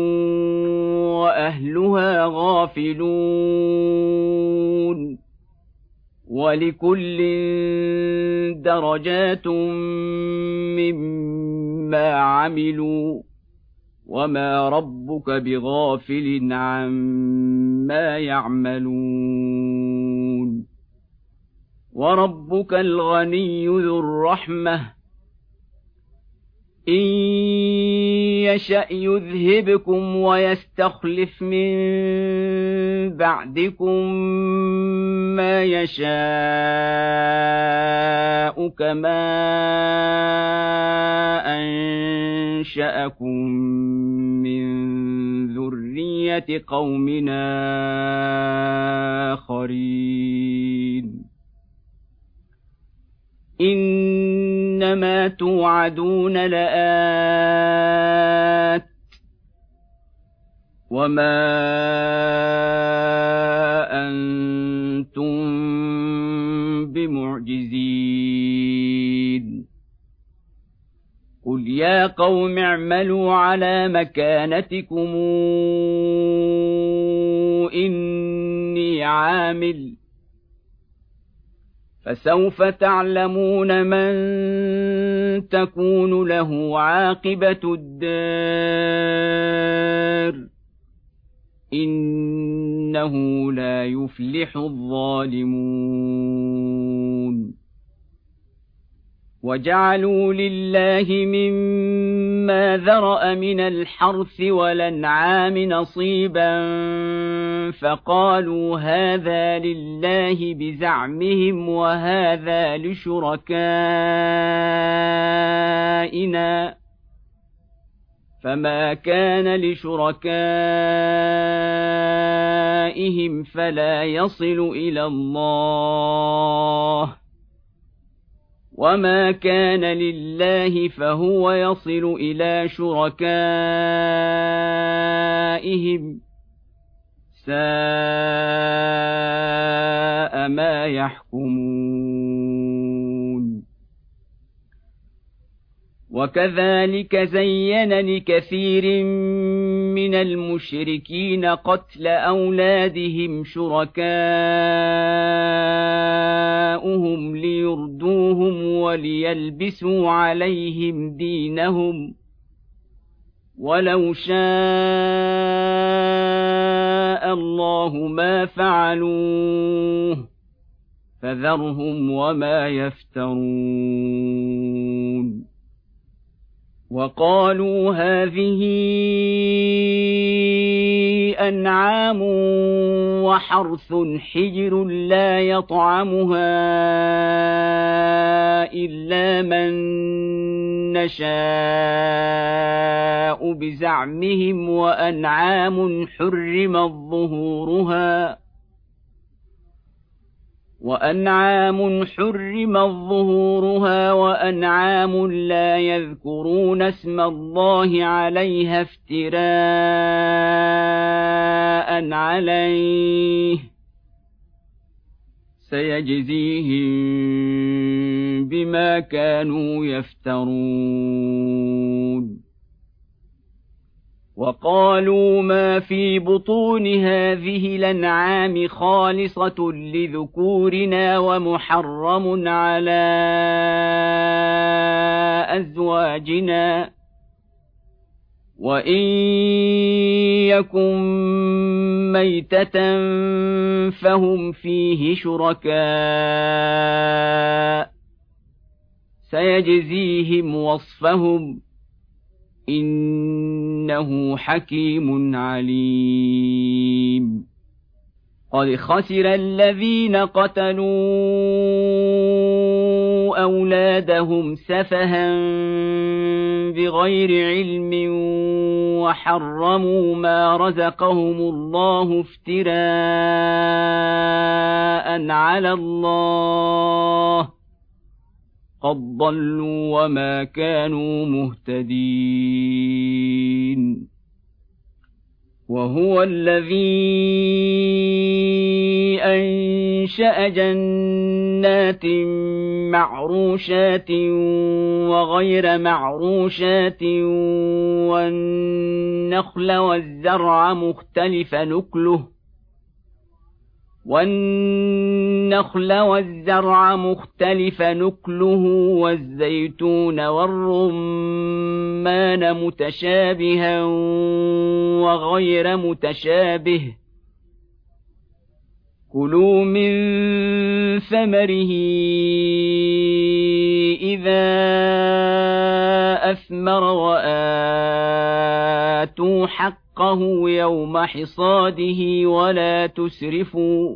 Speaker 1: وأهلها غافلون ولكل درجات مما عملوا وما ربك بغافل عما يعملون وربك الغني ذو الرحمة إن يشأ يذهبكم ويستخلف من بعدكم ما يشاء كما أنشأكم من ذرية قومنا آخرين إنما توعدون لآت وما أنتم بمعجزين قل يا قوم اعملوا على مكانتكم إني عامل فسوف تعلمون من تكون له عاقبة الدار إنه لا يفلح الظالمون وجعلوا لله مما ذرأ من الحرث والأنعام نصيبا فقالوا هذا لله بزعمهم وهذا لشركائنا فما كان لشركائهم فلا يصل إلى الله وما كان لله فهو يصل إلى شركائهم ساء ما يحكمون وكذلك زين لكثير من المشركين قتل أولادهم شركاؤهم ليردوهم وليلبسوا عليهم دينهم ولو شاء الله ما فعلوه فذرهم وما يفترون وقالوا هذه أنعام وحرث حجر لا يطعمها إلا من نشاء بزعمهم وأنعام حرمت ظهورها وأنعام حرمت ظهورها وأنعام لا يذكرون اسم الله عليها افتراء عليه سيجزيهم بما كانوا يفترون وقالوا ما في بطون هذه الأنعام خالصة لذكورنا ومحرم على أزواجنا وإن يكن ميتة فهم فيه شركاء سيجزيهم وصفهم إنه حكيم عليم قد خسر الذين قتلوا أولادهم سفها بغير علم وحرموا ما رزقهم الله افتراء على الله قد ضلوا وما كانوا مهتدين وهو الذي أنشأ جنات معروشات وغير معروشات والنخل والزرع مختلف نكله والنخل والزرع مختلف نكله والزيتون والرمان متشابها وغير متشابه كلوا من ثمره إذا أثمر وآتوا حقه يوم حصاده ولا تسرفوا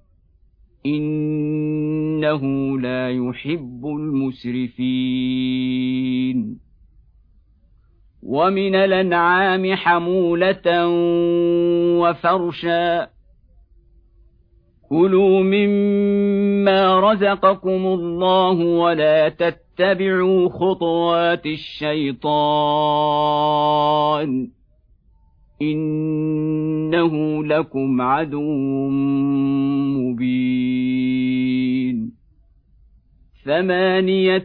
Speaker 1: إنه لا يحب المسرفين ومن الأنعام حمولة وفرشا كلوا مما رزقكم الله ولا تتبعوا خطوات الشيطان إنه لكم عدو مبين ثمانية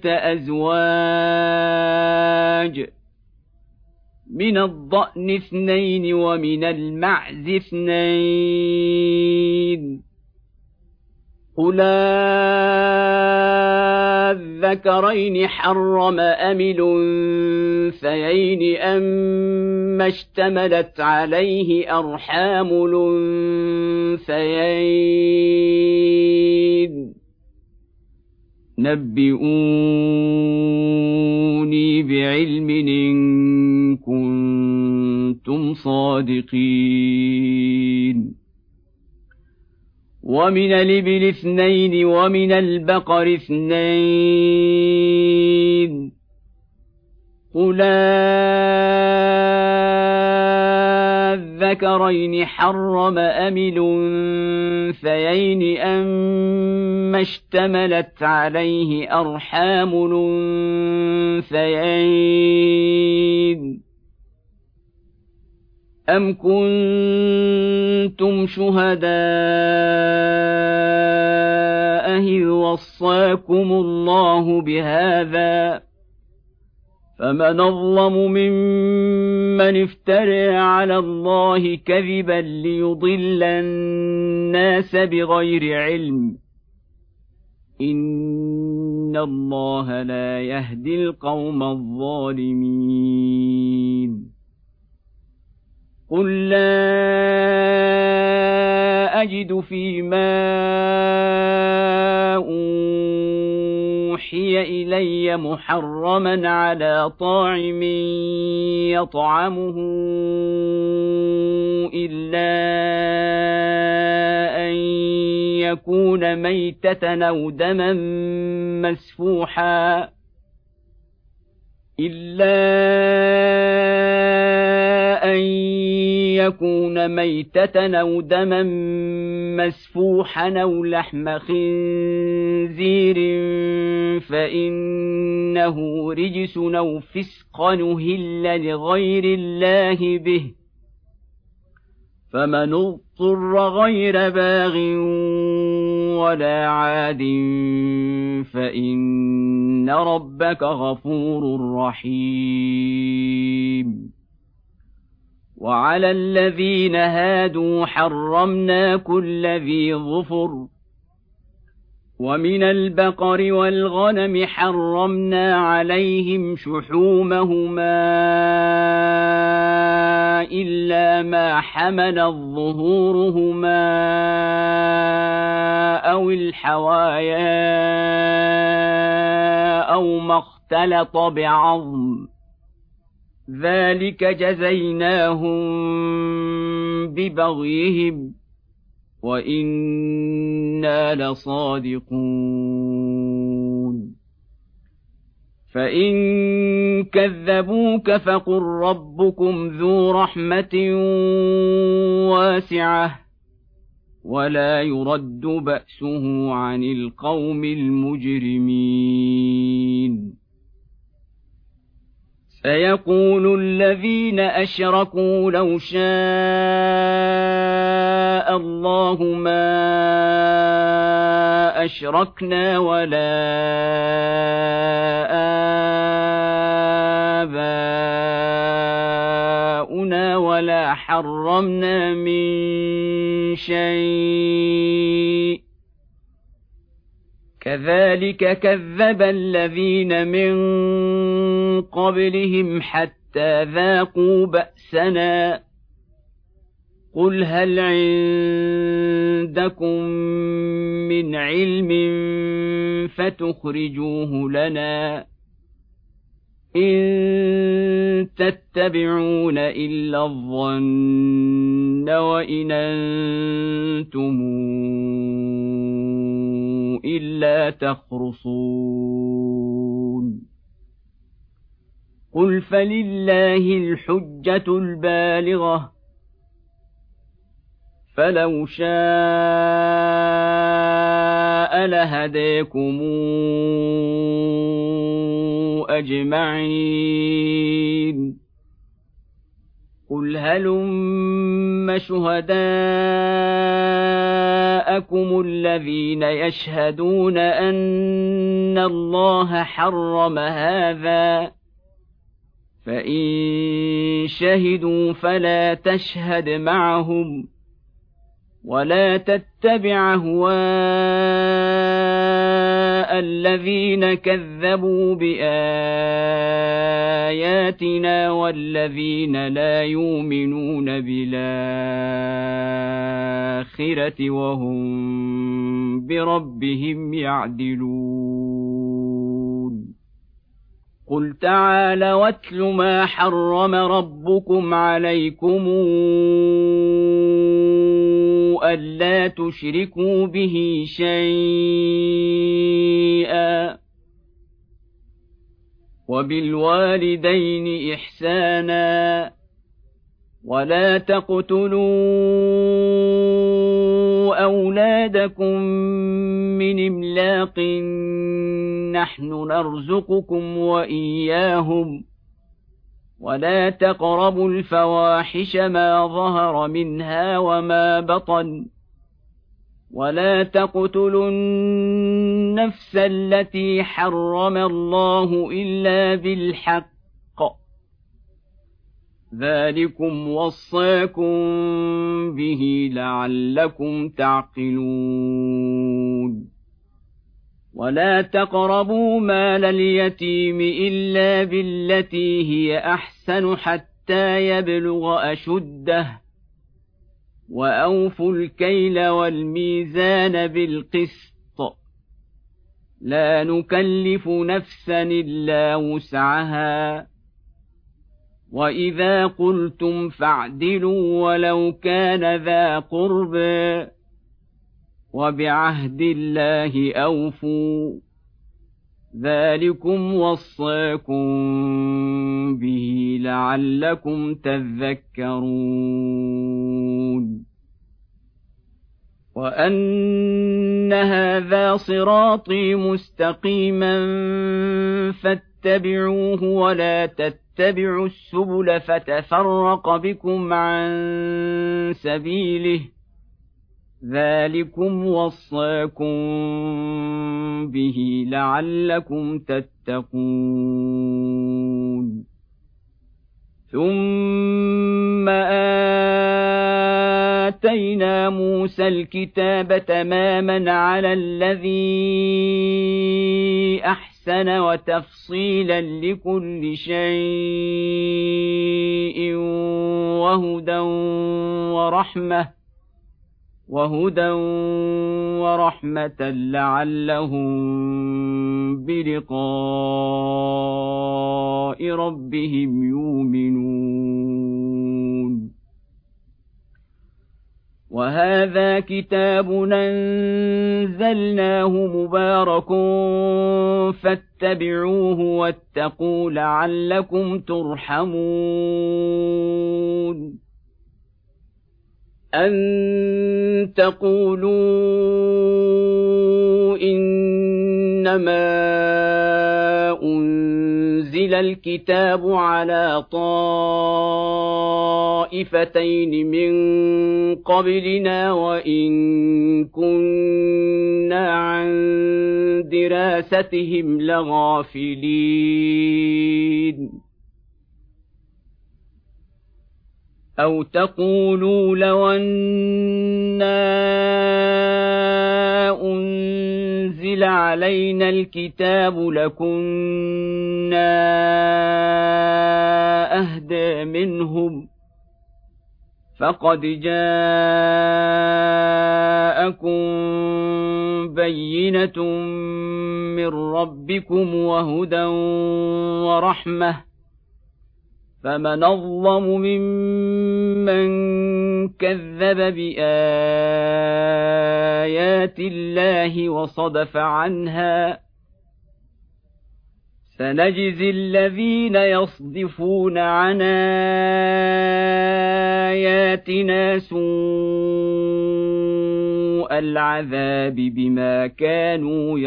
Speaker 1: أزواج من الضأن اثنين ومن المعز اثنين قل الذكرين حرم أم الأنثيين أما اشتملت عليه أرحام الأنثيين نبئوني بعلم إن كنتم صادقين ومن الإبل اثنين ومن البقر اثنين قل الذكرين حرم أم الأنثيين أما اشتملت عليه أرحام الأنثيين أم كنتم شهداء إذ وصاكم الله بهذا فمن أظلم ممن افترى على الله كذبا ليضل الناس بغير علم إن الله لا يهدي القوم الظالمين قل لا أجد فيما أوحي أوحي إلي محرما على طاعم يطعمه إلا أن يكون ميتة أو دما مسفوحا إلا أن يكون ميتة أو دما مسفوحا أو لحم خنزير فإنه رجس أو فسقا أهل لغير الله به فمن اضطر غير باغ ولا عاد فإن ربك غفور رحيم. وعلى الذين هادوا حرمنا كل ذي ظفر ومن البقر والغنم حرمنا عليهم شحومهما إلا ما حملت ظهورهما أو الحوايا أو ما اختلط بعظم ذلك جزيناهم ببغيهم وإنا لصادقون. فإن كذبوك فقل ربكم ذو رحمة واسعة ولا يرد بأسه عن القوم المجرمين. سيقول الذين أشركوا لو شاء الله ما أشركنا ولا آباؤنا ولا حرمنا من شيء كذلك كذب الذين من قبلهم حتى ذاقوا بأسنا قل هل عندكم من علم فتخرجوه لنا إن تتبعون إلا الظن وإن أنتم إلا تخرصون. قل فلله الحجة البالغة فلو شاء لهديكم أجمعين. قل هلم شهداءكم الذين يشهدون أن الله حرم هذا فإن شهدوا فلا تشهد معهم ولا تتبع أهواء الذين كذبوا بآياتنا والذين لا يؤمنون بالآخرة وهم بربهم يعدلون. قل تعالوا واتل ما حرم ربكم عليكم ألا تشركوا به شيئا وبالوالدين إحسانا ولا تقتلوا أولادكم من إملاق نحن نرزقكم وإياهم ولا تقربوا الفواحش ما ظهر منها وما بطن ولا تقتلوا النفس التي حرم الله إلا بالحق ذلكم وصاكم به لعلكم تعقلون. ولا تقربوا مال اليتيم إلا بالتي هي أحسن حتى يبلغ أشده وأوفوا الكيل والميزان بالقسط لا نكلف نفسا إلا وسعها وإذا قلتم فاعدلوا ولو كان ذا قربى وبعهد الله أوفوا ذلكم وصاكم به لعلكم تذكرون وأن هذا صراطي مستقيما فاتبعوه ولا تتبعوا السبل فتفرق بكم عن سبيله ذلكم وصاكم به لعلكم تتقون ثم آتينا موسى الكتاب تماما على الذي أحسن وتفصيلا لكل شيء وهدى ورحمة وهدى ورحمة لعلهم بلقاء ربهم يؤمنون وهذا كتاب أنزلناه مبارك فاتبعوه واتقوا لعلكم ترحمون أن تقولوا إنما أنزل الكتاب على طائفتين من قبلنا وإن كنا عن دراستهم لغافلين أو تقولوا لو أنا أنزل علينا الكتاب لكنا أهدى منهم فقد جاءكم بينة من ربكم وهدى ورحمة فمن أظلم ممن كذب بآيات الله وصدف عنها سنجزي الذين يصدفون عن آياتنا سوء العذاب بما كانوا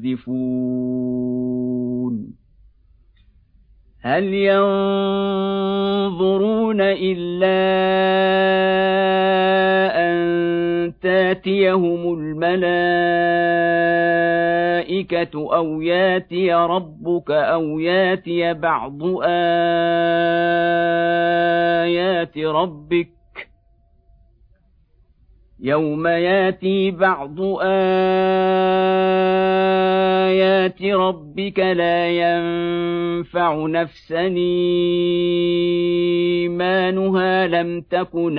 Speaker 1: يصدفون هل ينظرون إلا أن تاتيهم الملائكة أو ياتي ربك أو ياتي بعض آيات ربك يوم ياتي بعض آيات ربك لا ينفع نفسا إيمانها لم تكن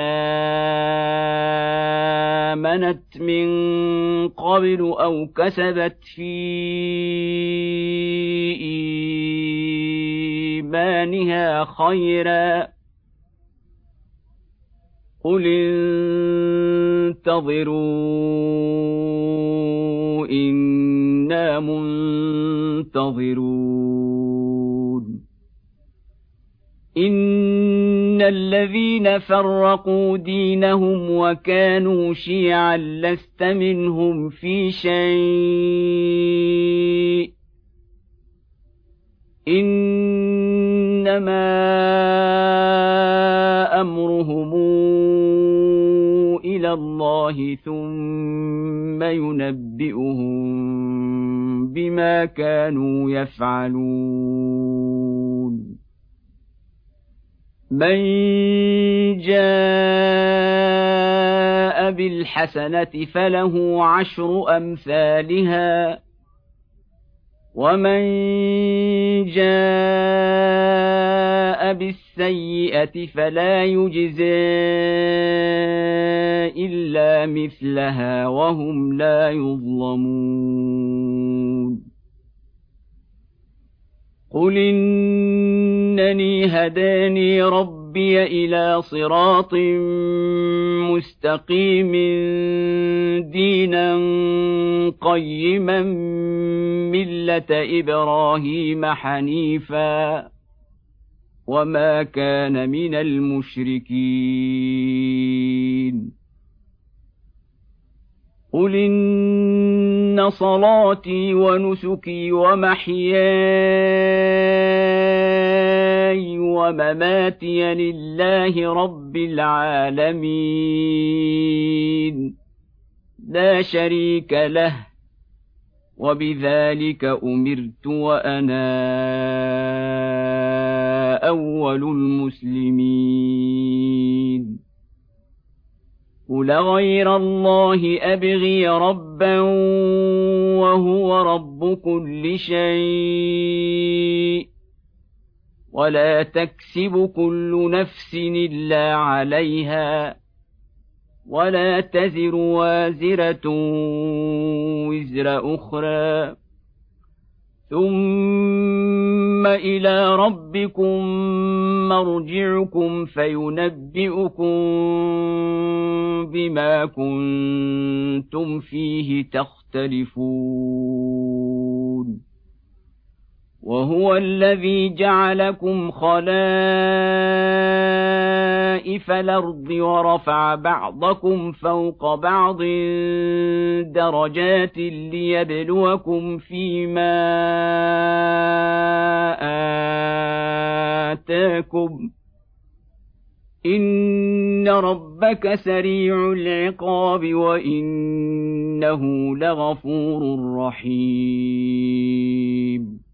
Speaker 1: آمنت من قبل أو كسبت في إيمانها خيرا قل انتظروا إنا منتظرون إن الذين فرقوا دينهم وكانوا شيعا لست منهم في شيء إنما أمرهم إلى الله ثم ينبئهم بما كانوا يفعلون من جاء بالحسنة فله عشر أمثالها ومن جاء بالسيئة فلا يجزى إلا مثلها وهم لا يظلمون قل إنني هداني ربي إلى صراط مستقيم دينا قيما ملة إبراهيم حنيفا وما كان من المشركين قل إن صلاتي ونسكي ومحياي ومماتي لله رب العالمين لا شريك له وبذلك أمرت وأنا أول المسلمين قل غير الله أبغي ربا وهو رب كل شيء ولا تكسب كل نفس إلا عليها ولا تزر وازرة وزر أخرى ثم إلى ربكم مرجعكم فينبئكم بما كنتم فيه تختلفون وهو الذي جعلكم خلائف الأرض ورفع بعضكم فوق بعض درجات ليبلوكم فيما آتاكم إن ربك سريع العقاب وإنه لغفور رحيم